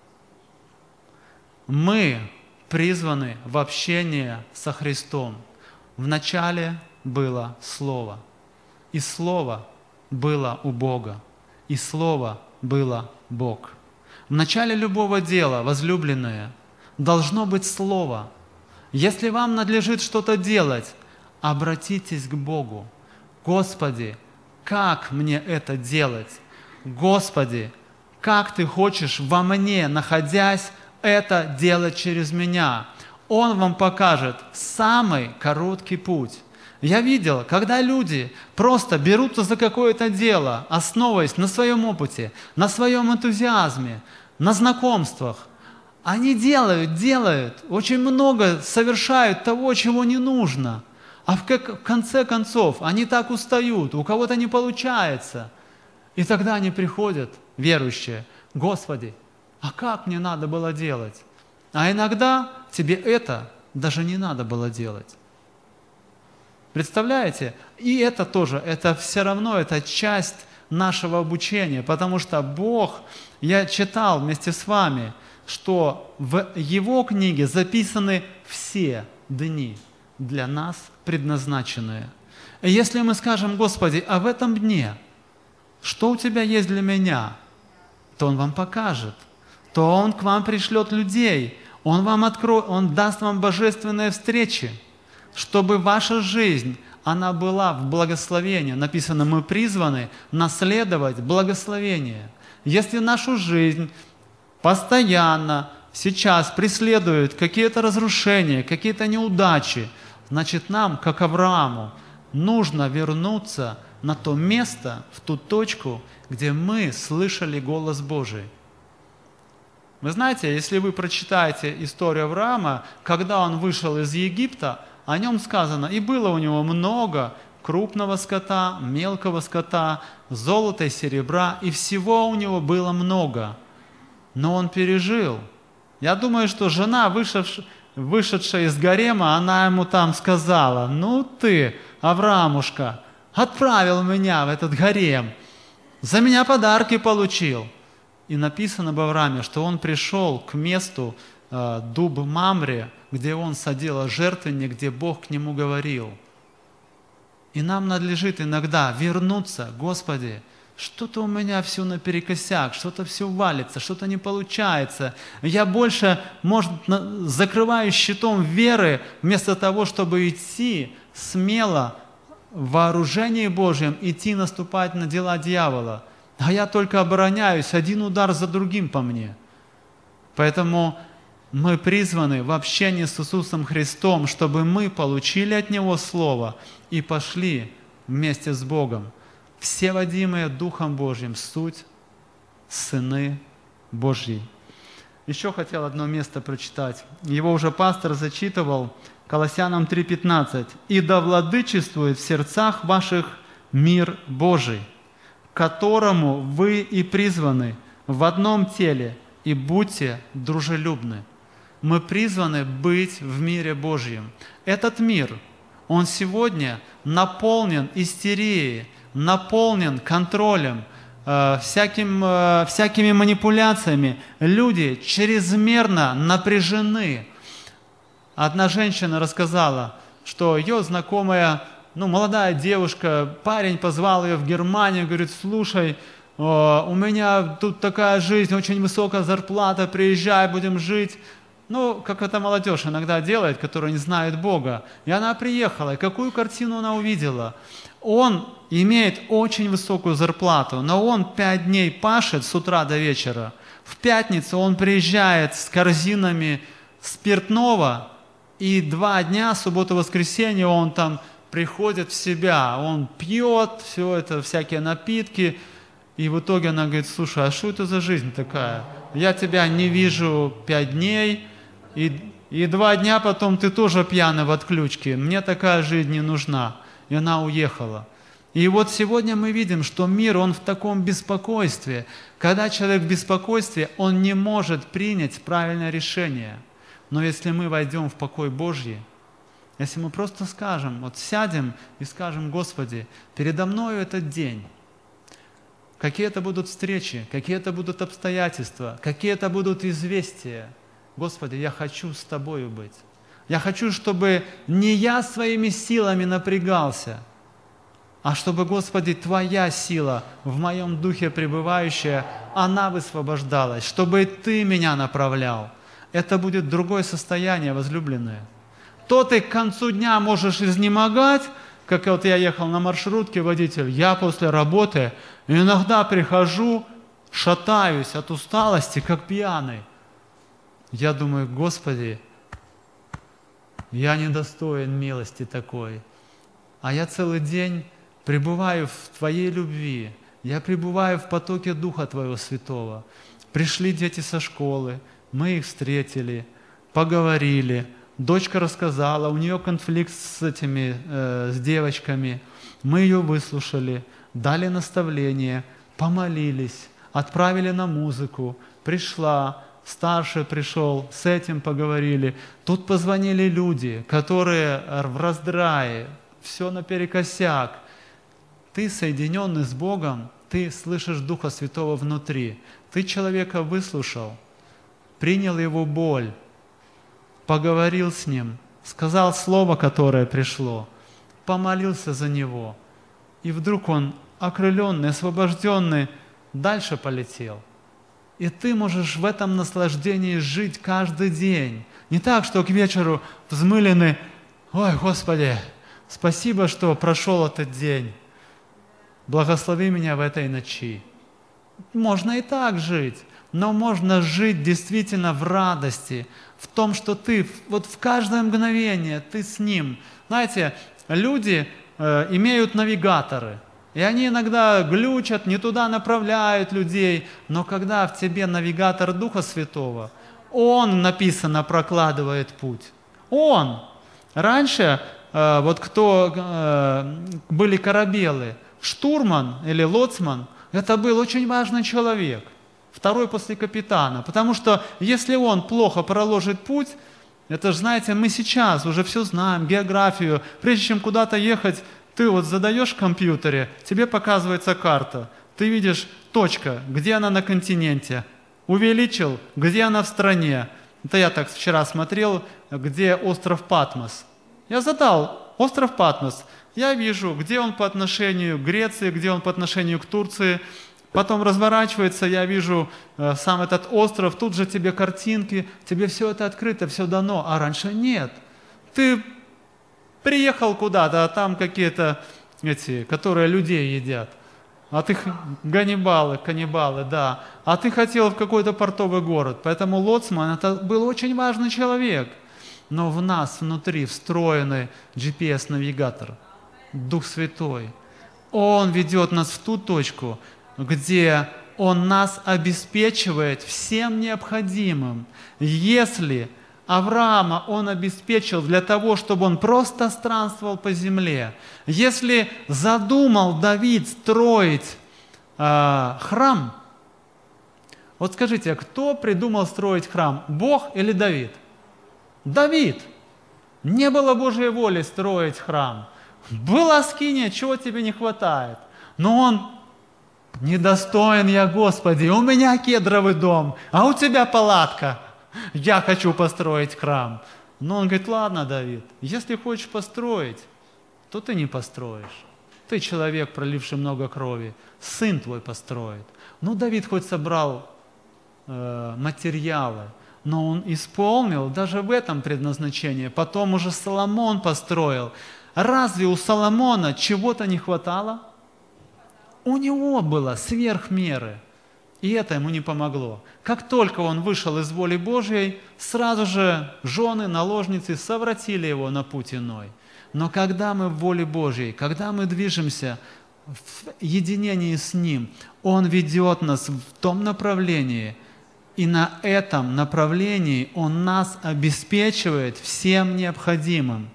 Мы призваны в общение со Христом. Вначале было Слово, и Слово было у Бога, и Слово было Бог. В начале любого дела, возлюбленные, должно быть Слово. Если вам надлежит что-то делать, обратитесь к Богу. Господи, как мне это делать? Господи, как Ты хочешь во мне, находясь, это делать через меня? Он вам покажет самый короткий путь. Я видел, когда люди просто берутся за какое-то дело, основываясь на своем опыте, на своем энтузиазме, на знакомствах, они делают, очень много совершают того, чего не нужно. А в конце концов они так устают, у кого-то не получается. И тогда они приходят, верующие: Господи, а как мне надо было делать? А иногда тебе это даже не надо было делать. Представляете? И это тоже, это все равно, это часть нашего обучения, потому что Бог, я читал вместе с вами, что в Его книге записаны все дни для нас предназначенные. И если мы скажем: Господи, а в этом дне, что у Тебя есть для меня, то Он вам покажет. то Он к вам пришлет людей, Он вам откроет, Он даст вам божественные встречи, чтобы ваша жизнь, она была в благословении. Написано, мы призваны наследовать благословение. Если нашу жизнь постоянно сейчас преследуют какие-то разрушения, какие-то неудачи, значит нам, как Аврааму, нужно вернуться на то место, в ту точку, где мы слышали голос Божий. Вы знаете, если вы прочитаете историю Авраама, когда он вышел из Египта, о нем сказано, и было у него много крупного скота, мелкого скота, золота и серебра, и всего у него было много. Но он пережил. Я думаю, что жена, вышедшая из гарема, она ему там сказала, ну ты, Авраамушка, отправил меня в этот гарем, за меня подарки получил. И написано об Аврааме, что он пришел к месту дуб Мамре, где он садил жертвенник, где Бог к нему говорил. И нам надлежит иногда вернуться, Господи, что-то у меня все наперекосяк, что-то все валится, что-то не получается. Я больше, может, закрываю щитом веры, вместо того, чтобы идти смело в вооружении Божьем, идти наступать на дела дьявола. А я только обороняюсь, один удар за другим по мне. Поэтому мы призваны в общении с Иисусом Христом, чтобы мы получили от Него Слово и пошли вместе с Богом. Все водимые Духом Божьим суть сыны Божьи. Еще хотел одно место прочитать. Его уже пастор зачитывал, Колоссянам 3:15. «И да владычествует в сердцах ваших мир Божий, к которому вы и призваны в одном теле, и будьте дружелюбны». Мы призваны быть в мире Божьем. Этот мир, он сегодня наполнен истерией, наполнен контролем, всякими манипуляциями. Люди чрезмерно напряжены. Одна женщина рассказала, что ее знакомая, молодая девушка, парень позвал ее в Германию, говорит, слушай, у меня тут такая жизнь, очень высокая зарплата, приезжай, будем жить. Как эта молодежь иногда делает, которая не знает Бога. И она приехала, и какую картину она увидела? Он имеет очень высокую зарплату, но он 5 дней пашет с утра до вечера. В пятницу он приезжает с корзинами спиртного, и 2 дня, субботу-воскресенье, он там приходит в себя. Он пьет все это, всякие напитки. И в итоге она говорит, слушай, а что это за жизнь такая? Я тебя не вижу 5 дней, и 2 дня потом ты тоже пьяный в отключке. Мне такая жизнь не нужна. И она уехала. И вот сегодня мы видим, что мир, он в таком беспокойстве. Когда человек в беспокойстве, он не может принять правильное решение. Но если мы войдем в покой Божий, если мы просто скажем, сядем и скажем, Господи, передо мною этот день, какие это будут встречи, какие это будут обстоятельства, какие это будут известия. Господи, я хочу с Тобою быть. Я хочу, чтобы не я своими силами напрягался, а чтобы, Господи, Твоя сила в моем духе пребывающая, она высвобождалась, чтобы Ты меня направлял. Это будет другое состояние, возлюбленные. То ты к концу дня можешь изнемогать, как я ехал на маршрутке, водитель, я после работы иногда прихожу, шатаюсь от усталости, как пьяный. Я думаю, Господи, я недостоин милости такой. А я целый день пребываю в Твоей любви, я пребываю в потоке Духа Твоего Святого. Пришли дети со школы, мы их встретили, поговорили, дочка рассказала, у нее конфликт с девочками, мы ее выслушали, дали наставление, помолились, отправили на музыку, пришла, старший пришел, с этим поговорили. Тут позвонили люди, которые в раздрае, все наперекосяк. Ты, соединенный с Богом, ты слышишь Духа Святого внутри. Ты человека выслушал, принял его боль, поговорил с ним, сказал слово, которое пришло, помолился за него. И вдруг он, окрыленный, освобожденный, дальше полетел. И ты можешь в этом наслаждении жить каждый день. Не так, что к вечеру взмыленный: ой, Господи, спасибо, что прошел этот день. Благослови меня в этой ночи. Можно и так жить, но можно жить действительно в радости, в том, что ты вот в каждое мгновение ты с Ним. Знаете, люди имеют навигаторы, и они иногда глючат, не туда направляют людей, но когда в тебе навигатор Духа Святого, Он, написано, прокладывает путь. Он. Раньше вот кто были корабелы, штурман или лоцман, это был очень важный человек, второй после капитана, потому что если он плохо проложит путь, это же, знаете, мы сейчас уже все знаем, географию, прежде чем куда-то ехать, ты вот задаешь в компьютере, тебе показывается карта, ты видишь точка, где она на континенте, увеличил, где она в стране. Это я так вчера смотрел, где остров Патмос. Я задал остров Патмос, я вижу, где он по отношению к Греции, где он по отношению к Турции. Потом разворачивается, я вижу сам этот остров, тут же тебе картинки, тебе все это открыто, все дано, а раньше нет. Ты приехал куда-то, а там какие-то эти, которые людей едят. А ты каннибалы, да. А ты хотел в какой-то портовый город. Поэтому лоцман это был очень важный человек. Но в нас внутри встроенный GPS-навигатор, Дух Святой. Он ведет нас в ту точку, где Он нас обеспечивает всем необходимым. Если Авраама Он обеспечил для того, чтобы он просто странствовал по земле, если задумал Давид строить храм, вот скажите, кто придумал строить храм, Бог или Давид? Давид. Не было Божьей воли строить храм. Была скиния, чего тебе не хватает? Но он: недостоин я, Господи, у меня кедровый дом, а у тебя палатка. Я хочу построить храм. Но он говорит: ладно, Давид, если хочешь построить, то ты не построишь. Ты человек, проливший много крови, сын твой построит. Ну, Давид хоть собрал материалы, но он исполнил даже в этом предназначение. Потом уже Соломон построил. Разве у Соломона чего-то не хватало? У него было сверх меры. И это ему не помогло. Как только он вышел из воли Божьей, сразу же жены, наложницы совратили его на путь иной. Но когда мы в воле Божьей, когда мы движемся в единении с Ним, Он ведет нас в том направлении, и на этом направлении Он нас обеспечивает всем необходимым.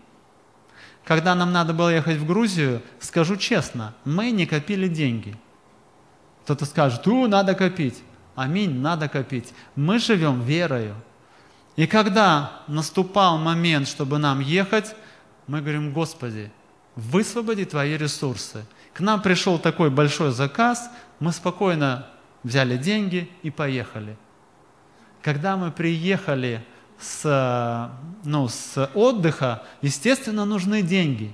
Когда нам надо было ехать в Грузию, скажу честно, мы не копили деньги. Кто-то скажет: надо копить. Аминь, надо копить. Мы живем верою. И когда наступал момент, чтобы нам ехать, мы говорим: Господи, высвободи Твои ресурсы. К нам пришел такой большой заказ, мы спокойно взяли деньги и поехали. Когда мы приехали с отдыха, естественно, нужны деньги.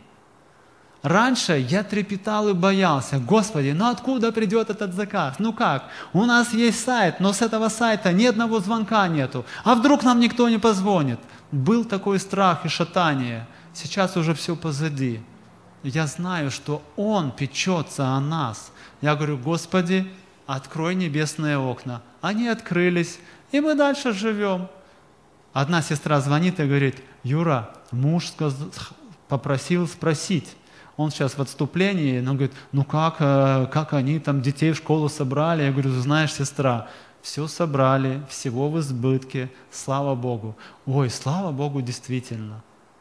Раньше я трепетал и боялся: Господи, откуда придет этот заказ? Как? У нас есть сайт, но с этого сайта ни одного звонка нету. А вдруг нам никто не позвонит? Был такой страх и шатание. Сейчас уже все позади. Я знаю, что Он печется о нас. Я говорю: Господи, открой небесные окна. Они открылись, и мы дальше живем. Одна сестра звонит и говорит: Юра, муж попросил спросить. Он сейчас в отступлении, но говорит: как они там детей в школу собрали? Я говорю: знаешь, сестра, все собрали, всего в избытке, слава Богу. Ой, слава Богу, действительно.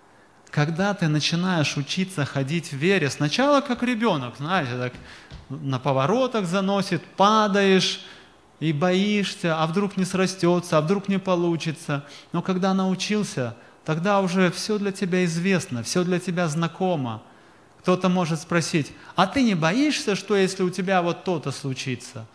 Когда ты начинаешь учиться ходить в вере, сначала как ребенок, знаете, так на поворотах заносит, падаешь и боишься, а вдруг не срастется, а вдруг не получится. Но когда научился, тогда уже все для тебя известно, все для тебя знакомо. Кто-то может спросить: а ты не боишься, что если у тебя вот то-то случится?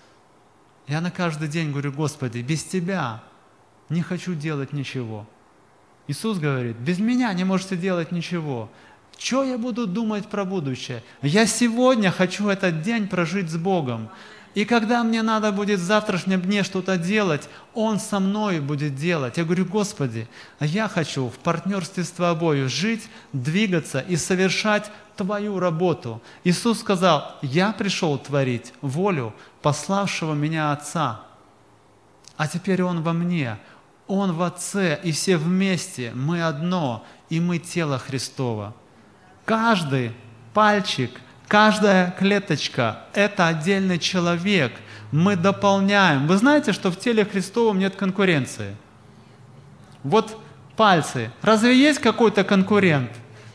Я на каждый день говорю: Господи, без Тебя не хочу делать ничего. Иисус говорит: без Меня не можете делать ничего. Что я буду думать про будущее? Я сегодня хочу этот день прожить с Богом. И когда мне надо будет в завтрашнем дне что-то делать, Он со мной будет делать. Я говорю: Господи, а я хочу в партнерстве с Тобою жить, двигаться и совершать Твою работу. Иисус сказал: я пришел творить волю пославшего меня Отца. А теперь Он во мне, Он в Отце, и все вместе мы одно, и мы тело Христово. Каждый пальчик, каждая клеточка – это отдельный человек. Мы дополняем. Вы знаете, что в теле Христовом нет конкуренции? Вот пальцы. Разве есть какой-то конкурент?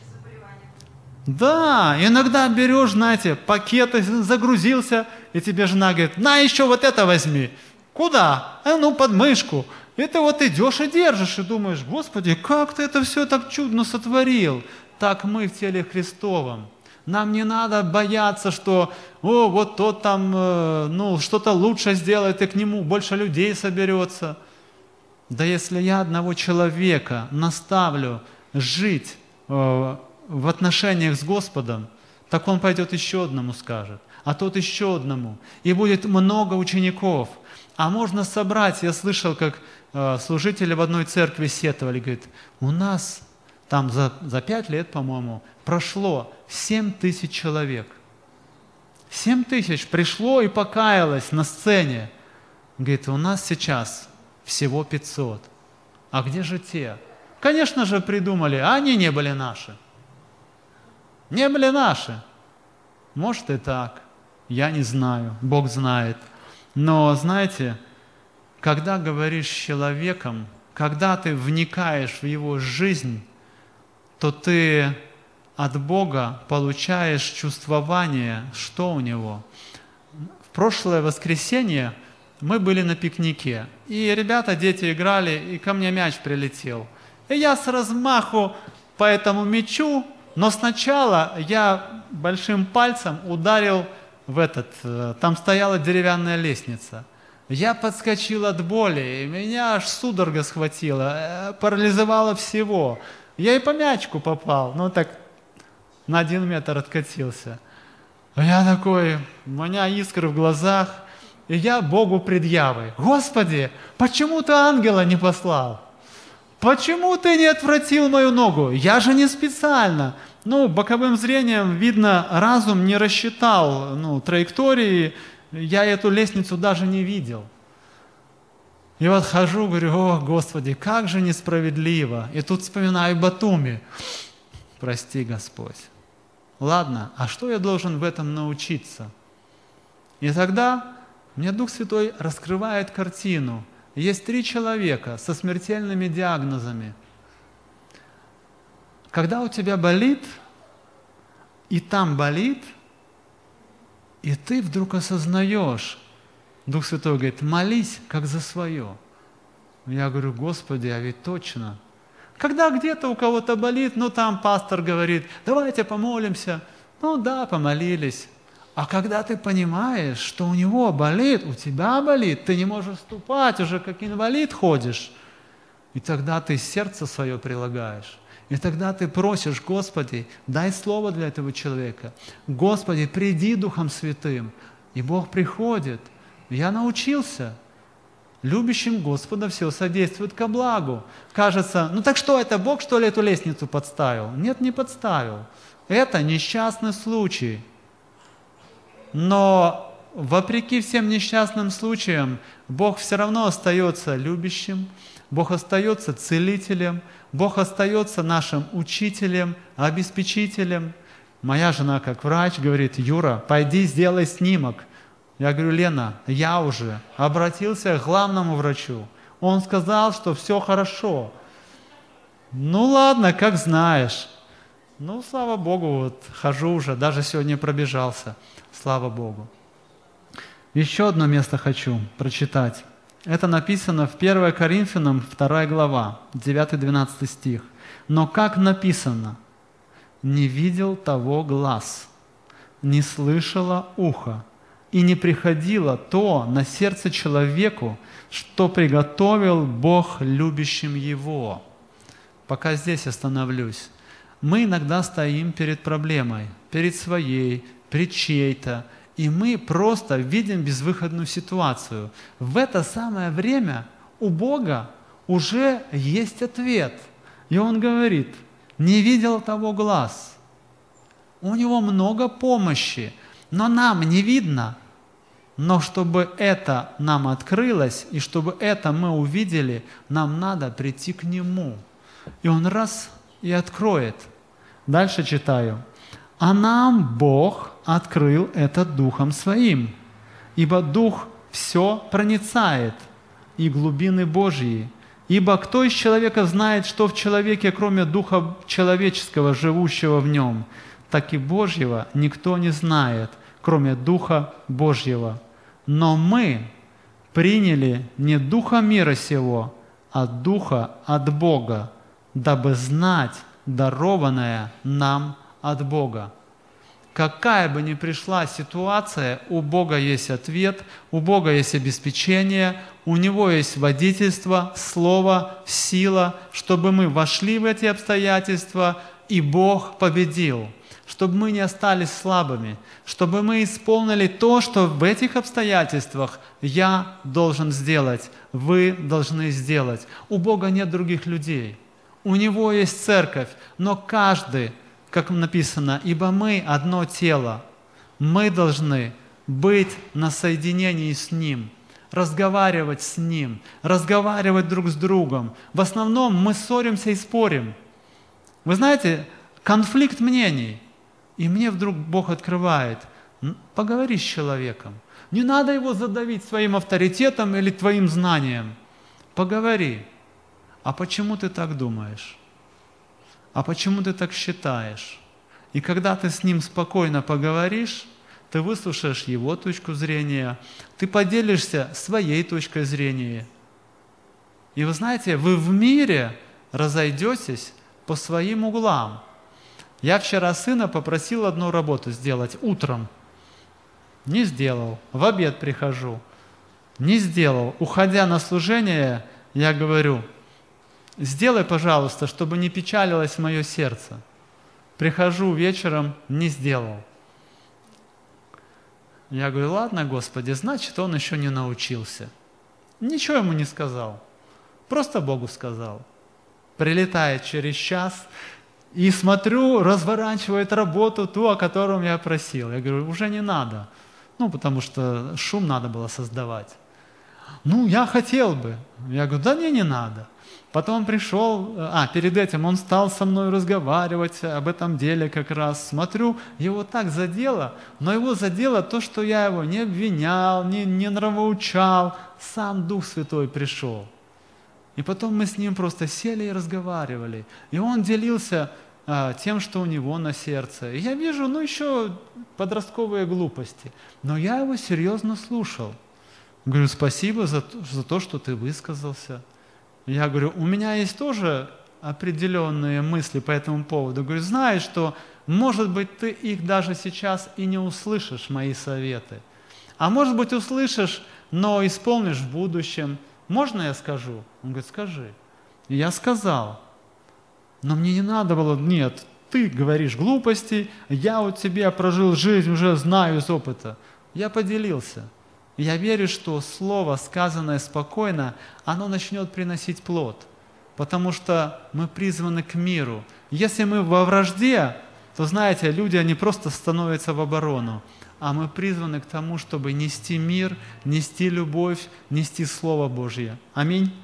Да, иногда берешь, знаете, пакеты, загрузился, и тебе жена говорит: на, еще вот это возьми. Куда? Под мышку. И ты вот идешь и держишь, и думаешь: Господи, как ты это все так чудно сотворил. Так мы в теле Христовом. Нам не надо бояться, что вот тот там что-то лучше сделает, и к нему больше людей соберется. Да если я одного человека наставлю жить в отношениях с Господом, так он пойдет еще одному скажет, а тот еще одному. И будет много учеников. А можно собрать, я слышал, как служители в одной церкви сетовали, говорит: у нас там за 5 лет, по-моему, прошло 7 тысяч человек. 7 тысяч пришло и покаялось на сцене. Говорит: у нас сейчас всего 500. А где же те? Конечно же придумали, а они не были наши. Не были наши. Может и так. Я не знаю, Бог знает. Но, знаете, когда говоришь с человеком, когда ты вникаешь в его жизнь, то ты от Бога получаешь чувствование, что у него. В прошлое воскресенье мы были на пикнике, и ребята, дети играли, и ко мне мяч прилетел. И я с размаху по этому мячу, но сначала я большим пальцем ударил там стояла деревянная лестница. Я подскочил от боли, и меня аж судорога схватила, парализовало всего. Я и по мячику попал, так на 1 метр откатился. Я такой, у меня искры в глазах, и я Богу предъявы: Господи, почему ты ангела не послал? Почему ты не отвратил мою ногу? Я же не специально. Боковым зрением, видно, разум не рассчитал траектории, я эту лестницу даже не видел. И вот хожу, говорю: о, Господи, как же несправедливо. И тут вспоминаю Батуми. Прости, Господь. Ладно, а что я должен в этом научиться? И тогда мне Дух Святой раскрывает картину. Есть 3 человека со смертельными диагнозами. Когда у тебя болит, и там болит, и ты вдруг осознаешь, Дух Святой говорит: молись, как за свое. Я говорю: Господи, а ведь точно. Когда где-то у кого-то болит, там пастор говорит: давайте помолимся. Да, помолились. А когда ты понимаешь, что у него болит, у тебя болит, ты не можешь ступать, уже как инвалид ходишь, и тогда ты сердце свое прилагаешь. И тогда ты просишь: Господи, дай слово для этого человека. Господи, приди Духом Святым. И Бог приходит. Я научился. Любящим Господа все содействует ко благу. Кажется, так что это, Бог, что ли, эту лестницу подставил? Нет, не подставил. Это несчастный случай. Но вопреки всем несчастным случаям, Бог все равно остается любящим, Бог остается целителем, Бог остается нашим учителем, обеспечителем. Моя жена, как врач, говорит: Юра, пойди сделай снимок. Я говорю: Лена, я уже обратился к главному врачу. Он сказал, что все хорошо. Ладно, как знаешь. Слава Богу, хожу уже, даже сегодня пробежался. Слава Богу. Еще одно место хочу прочитать. Это написано в 1 Коринфянам 2 глава, 9-12 стих. «Но как написано: не видел того глаз, не слышало ухо, и не приходило то на сердце человеку, что приготовил Бог любящим его». Пока здесь остановлюсь. Мы иногда стоим перед проблемой, перед своей, перед чьей-то, и мы просто видим безвыходную ситуацию. В это самое время у Бога уже есть ответ. И Он говорит: не видел того глаз. У Него много помощи, но нам не видно. Но чтобы это нам открылось, и чтобы это мы увидели, нам надо прийти к Нему. И Он раз и откроет. Дальше читаю. «А нам Бог открыл это Духом Своим, ибо Дух все проницает, и глубины Божьи. Ибо кто из человека знает, что в человеке, кроме Духа человеческого, живущего в нем? Так и Божьего никто не знает, кроме Духа Божьего. Но мы приняли не Духа мира сего, а Духа от Бога, дабы знать дарованное нам от Бога». Какая бы ни пришла ситуация, у Бога есть ответ, у Бога есть обеспечение, у Него есть водительство, слово, сила, чтобы мы вошли в эти обстоятельства, и Бог победил, чтобы мы не остались слабыми, чтобы мы исполнили то, что в этих обстоятельствах я должен сделать, вы должны сделать. У Бога нет других людей, у Него есть церковь, но каждый, как написано, «Ибо мы одно тело». Мы должны быть на соединении с Ним, разговаривать с Ним, разговаривать друг с другом. В основном мы ссоримся и спорим. Вы знаете, конфликт мнений. И мне вдруг Бог открывает: поговори с человеком. Не надо его задавить своим авторитетом или твоим знанием. Поговори. А почему ты так думаешь? А почему ты так считаешь? И когда ты с ним спокойно поговоришь, ты выслушаешь его точку зрения, ты поделишься своей точкой зрения. И вы знаете, вы в мире разойдетесь по своим углам. Я вчера сына попросил одну работу сделать утром. Не сделал. В обед прихожу. Не сделал. Уходя на служение, я говорю: сделай, пожалуйста, чтобы не печалилось мое сердце. Прихожу вечером, не сделал. Я говорю: ладно, Господи, значит, он еще не научился. Ничего ему не сказал. Просто Богу сказал. Прилетает через час, и смотрю, разворачивает работу, ту, о котором я просил. Я говорю: уже не надо. Потому что шум надо было создавать. Я хотел бы. Я говорю: да не надо. Потом пришел, перед этим он стал со мной разговаривать об этом деле как раз. Смотрю, его так задело, но его задело то, что я его не обвинял, не нравоучал. Сам Дух Святой пришел. И потом мы с ним просто сели и разговаривали. И он делился тем, что у него на сердце. И я вижу, еще подростковые глупости. Но я его серьезно слушал. Говорю: спасибо за то, что ты высказался. Я говорю: у меня есть тоже определенные мысли по этому поводу. Говорю: знаешь, что, может быть, ты их даже сейчас и не услышишь, мои советы. А может быть, услышишь, но исполнишь в будущем. Можно я скажу? Он говорит: скажи. И я сказал. Но мне не надо было: нет, ты говоришь глупости, я вот тебе прожил жизнь, уже знаю из опыта. Я поделился. Я верю, что слово, сказанное спокойно, оно начнет приносить плод. Потому что мы призваны к миру. Если мы во вражде, то, знаете, люди, они просто становятся в оборону. А мы призваны к тому, чтобы нести мир, нести любовь, нести Слово Божье. Аминь.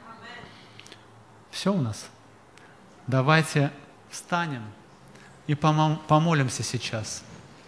Все у нас. Давайте встанем и помолимся сейчас.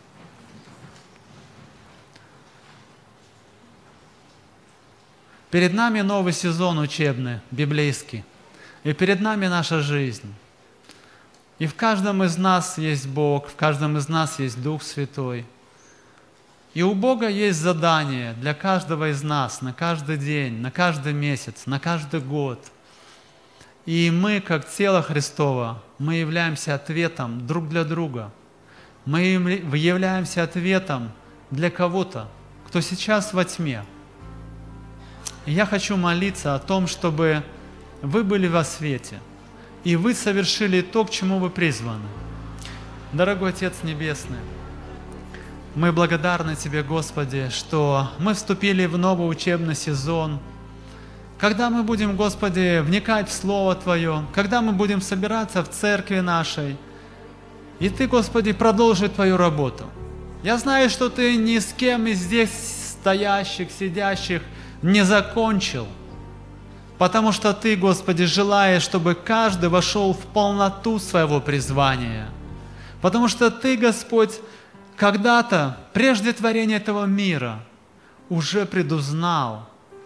Перед нами новый сезон учебный, библейский. И перед нами наша жизнь. И в каждом из нас есть Бог, в каждом из нас есть Дух Святой. И у Бога есть задание для каждого из нас на каждый день, на каждый месяц, на каждый год. И мы, как тело Христово, мы являемся ответом друг для друга. Мы являемся ответом для кого-то, кто сейчас во тьме. И я хочу молиться о том, чтобы вы были во свете, и вы совершили то, к чему вы призваны. Дорогой Отец Небесный, Мы благодарны Тебе, Господи, что мы вступили в новый учебный сезон. Когда мы будем, Господи, вникать в Слово Твое, когда мы будем собираться в церкви нашей, и Ты, Господи, продолжи Твою работу. Я знаю, что Ты ни с кем из здесь стоящих, сидящих не закончил, потому что Ты, Господи, желаешь, чтобы каждый вошел в полноту своего призвания. Потому что Ты, Господь, когда-то, прежде творения этого мира, уже предузнал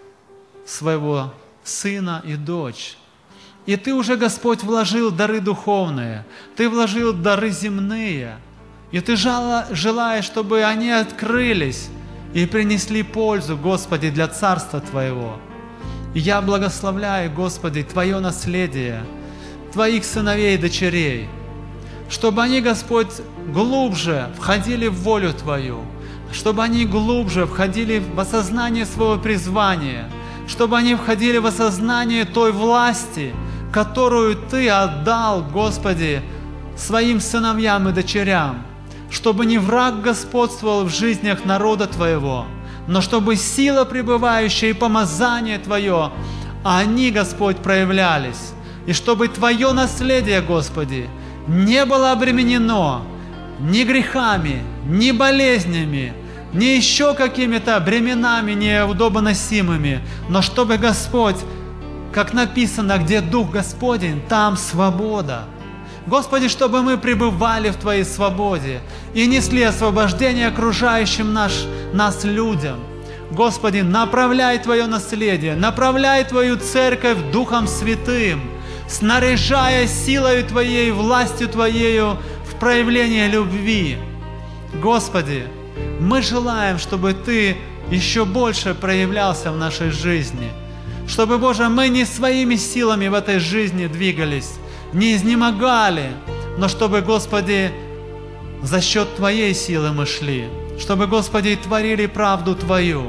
своего сына и дочь. И Ты уже, Господь, вложил дары духовные, Ты вложил дары земные, и Ты желаешь, чтобы они открылись и принесли пользу, Господи, для Царства Твоего. И я благословляю, Господи, Твое наследие, Твоих сыновей и дочерей, чтобы они, Господь, глубже входили в волю Твою, чтобы они глубже входили в осознание своего призвания, чтобы они входили в осознание той власти, которую Ты отдал, Господи, своим сыновьям и дочерям, чтобы не враг господствовал в жизнях народа Твоего, но чтобы сила пребывающая и помазание Твое, они, Господь, проявлялись, и чтобы Твое наследие, Господи, не было обременено ни грехами, ни болезнями, ни еще какими-то бременами неудобоносимыми, но чтобы, Господь, как написано, где Дух Господень, там свобода. Господи, чтобы мы пребывали в Твоей свободе и несли освобождение окружающим нас людям. Господи, направляй Твое наследие, направляй Твою церковь Духом Святым, снаряжая силою Твоей, властью Твоею в проявление любви. Господи, мы желаем, чтобы Ты еще больше проявлялся в нашей жизни, чтобы, Боже, мы не своими силами в этой жизни двигались, не изнемогали, но чтобы, Господи, за счет Твоей силы мы шли, чтобы, Господи, творили правду Твою.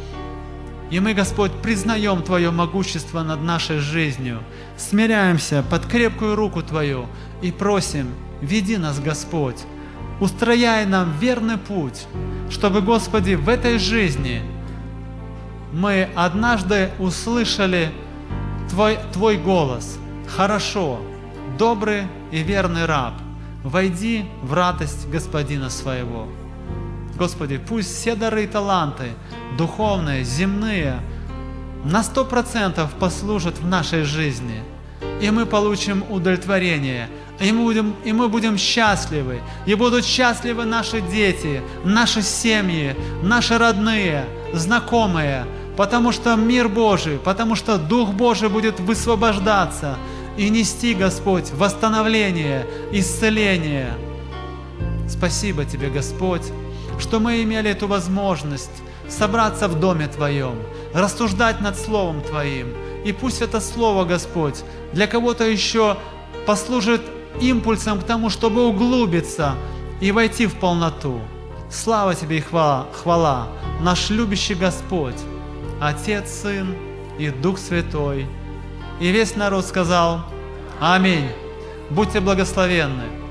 И мы, Господь, признаем Твое могущество над нашей жизнью, смиряемся под крепкую руку Твою и просим, веди нас, Господь, устрояй нам верный путь, чтобы, Господи, в этой жизни мы однажды услышали Твой голос. Хорошо, добрый и верный раб, войди в радость Господина своего. Господи, пусть все дары и таланты, духовные, земные, на 100% послужат в нашей жизни, и мы получим удовлетворение, и мы будем счастливы, и будут счастливы наши дети, наши семьи, наши родные, знакомые, потому что мир Божий, потому что Дух Божий будет высвобождаться и нести, Господь, восстановление, исцеление. Спасибо Тебе, Господь, что мы имели эту возможность собраться в Доме Твоем, рассуждать над Словом Твоим. И пусть это Слово, Господь, для кого-то еще послужит импульсом к тому, чтобы углубиться и войти в полноту. Слава Тебе и хвала, наш любящий Господь, Отец, Сын и Дух Святой. И весь народ сказал: Аминь. Будьте благословенны.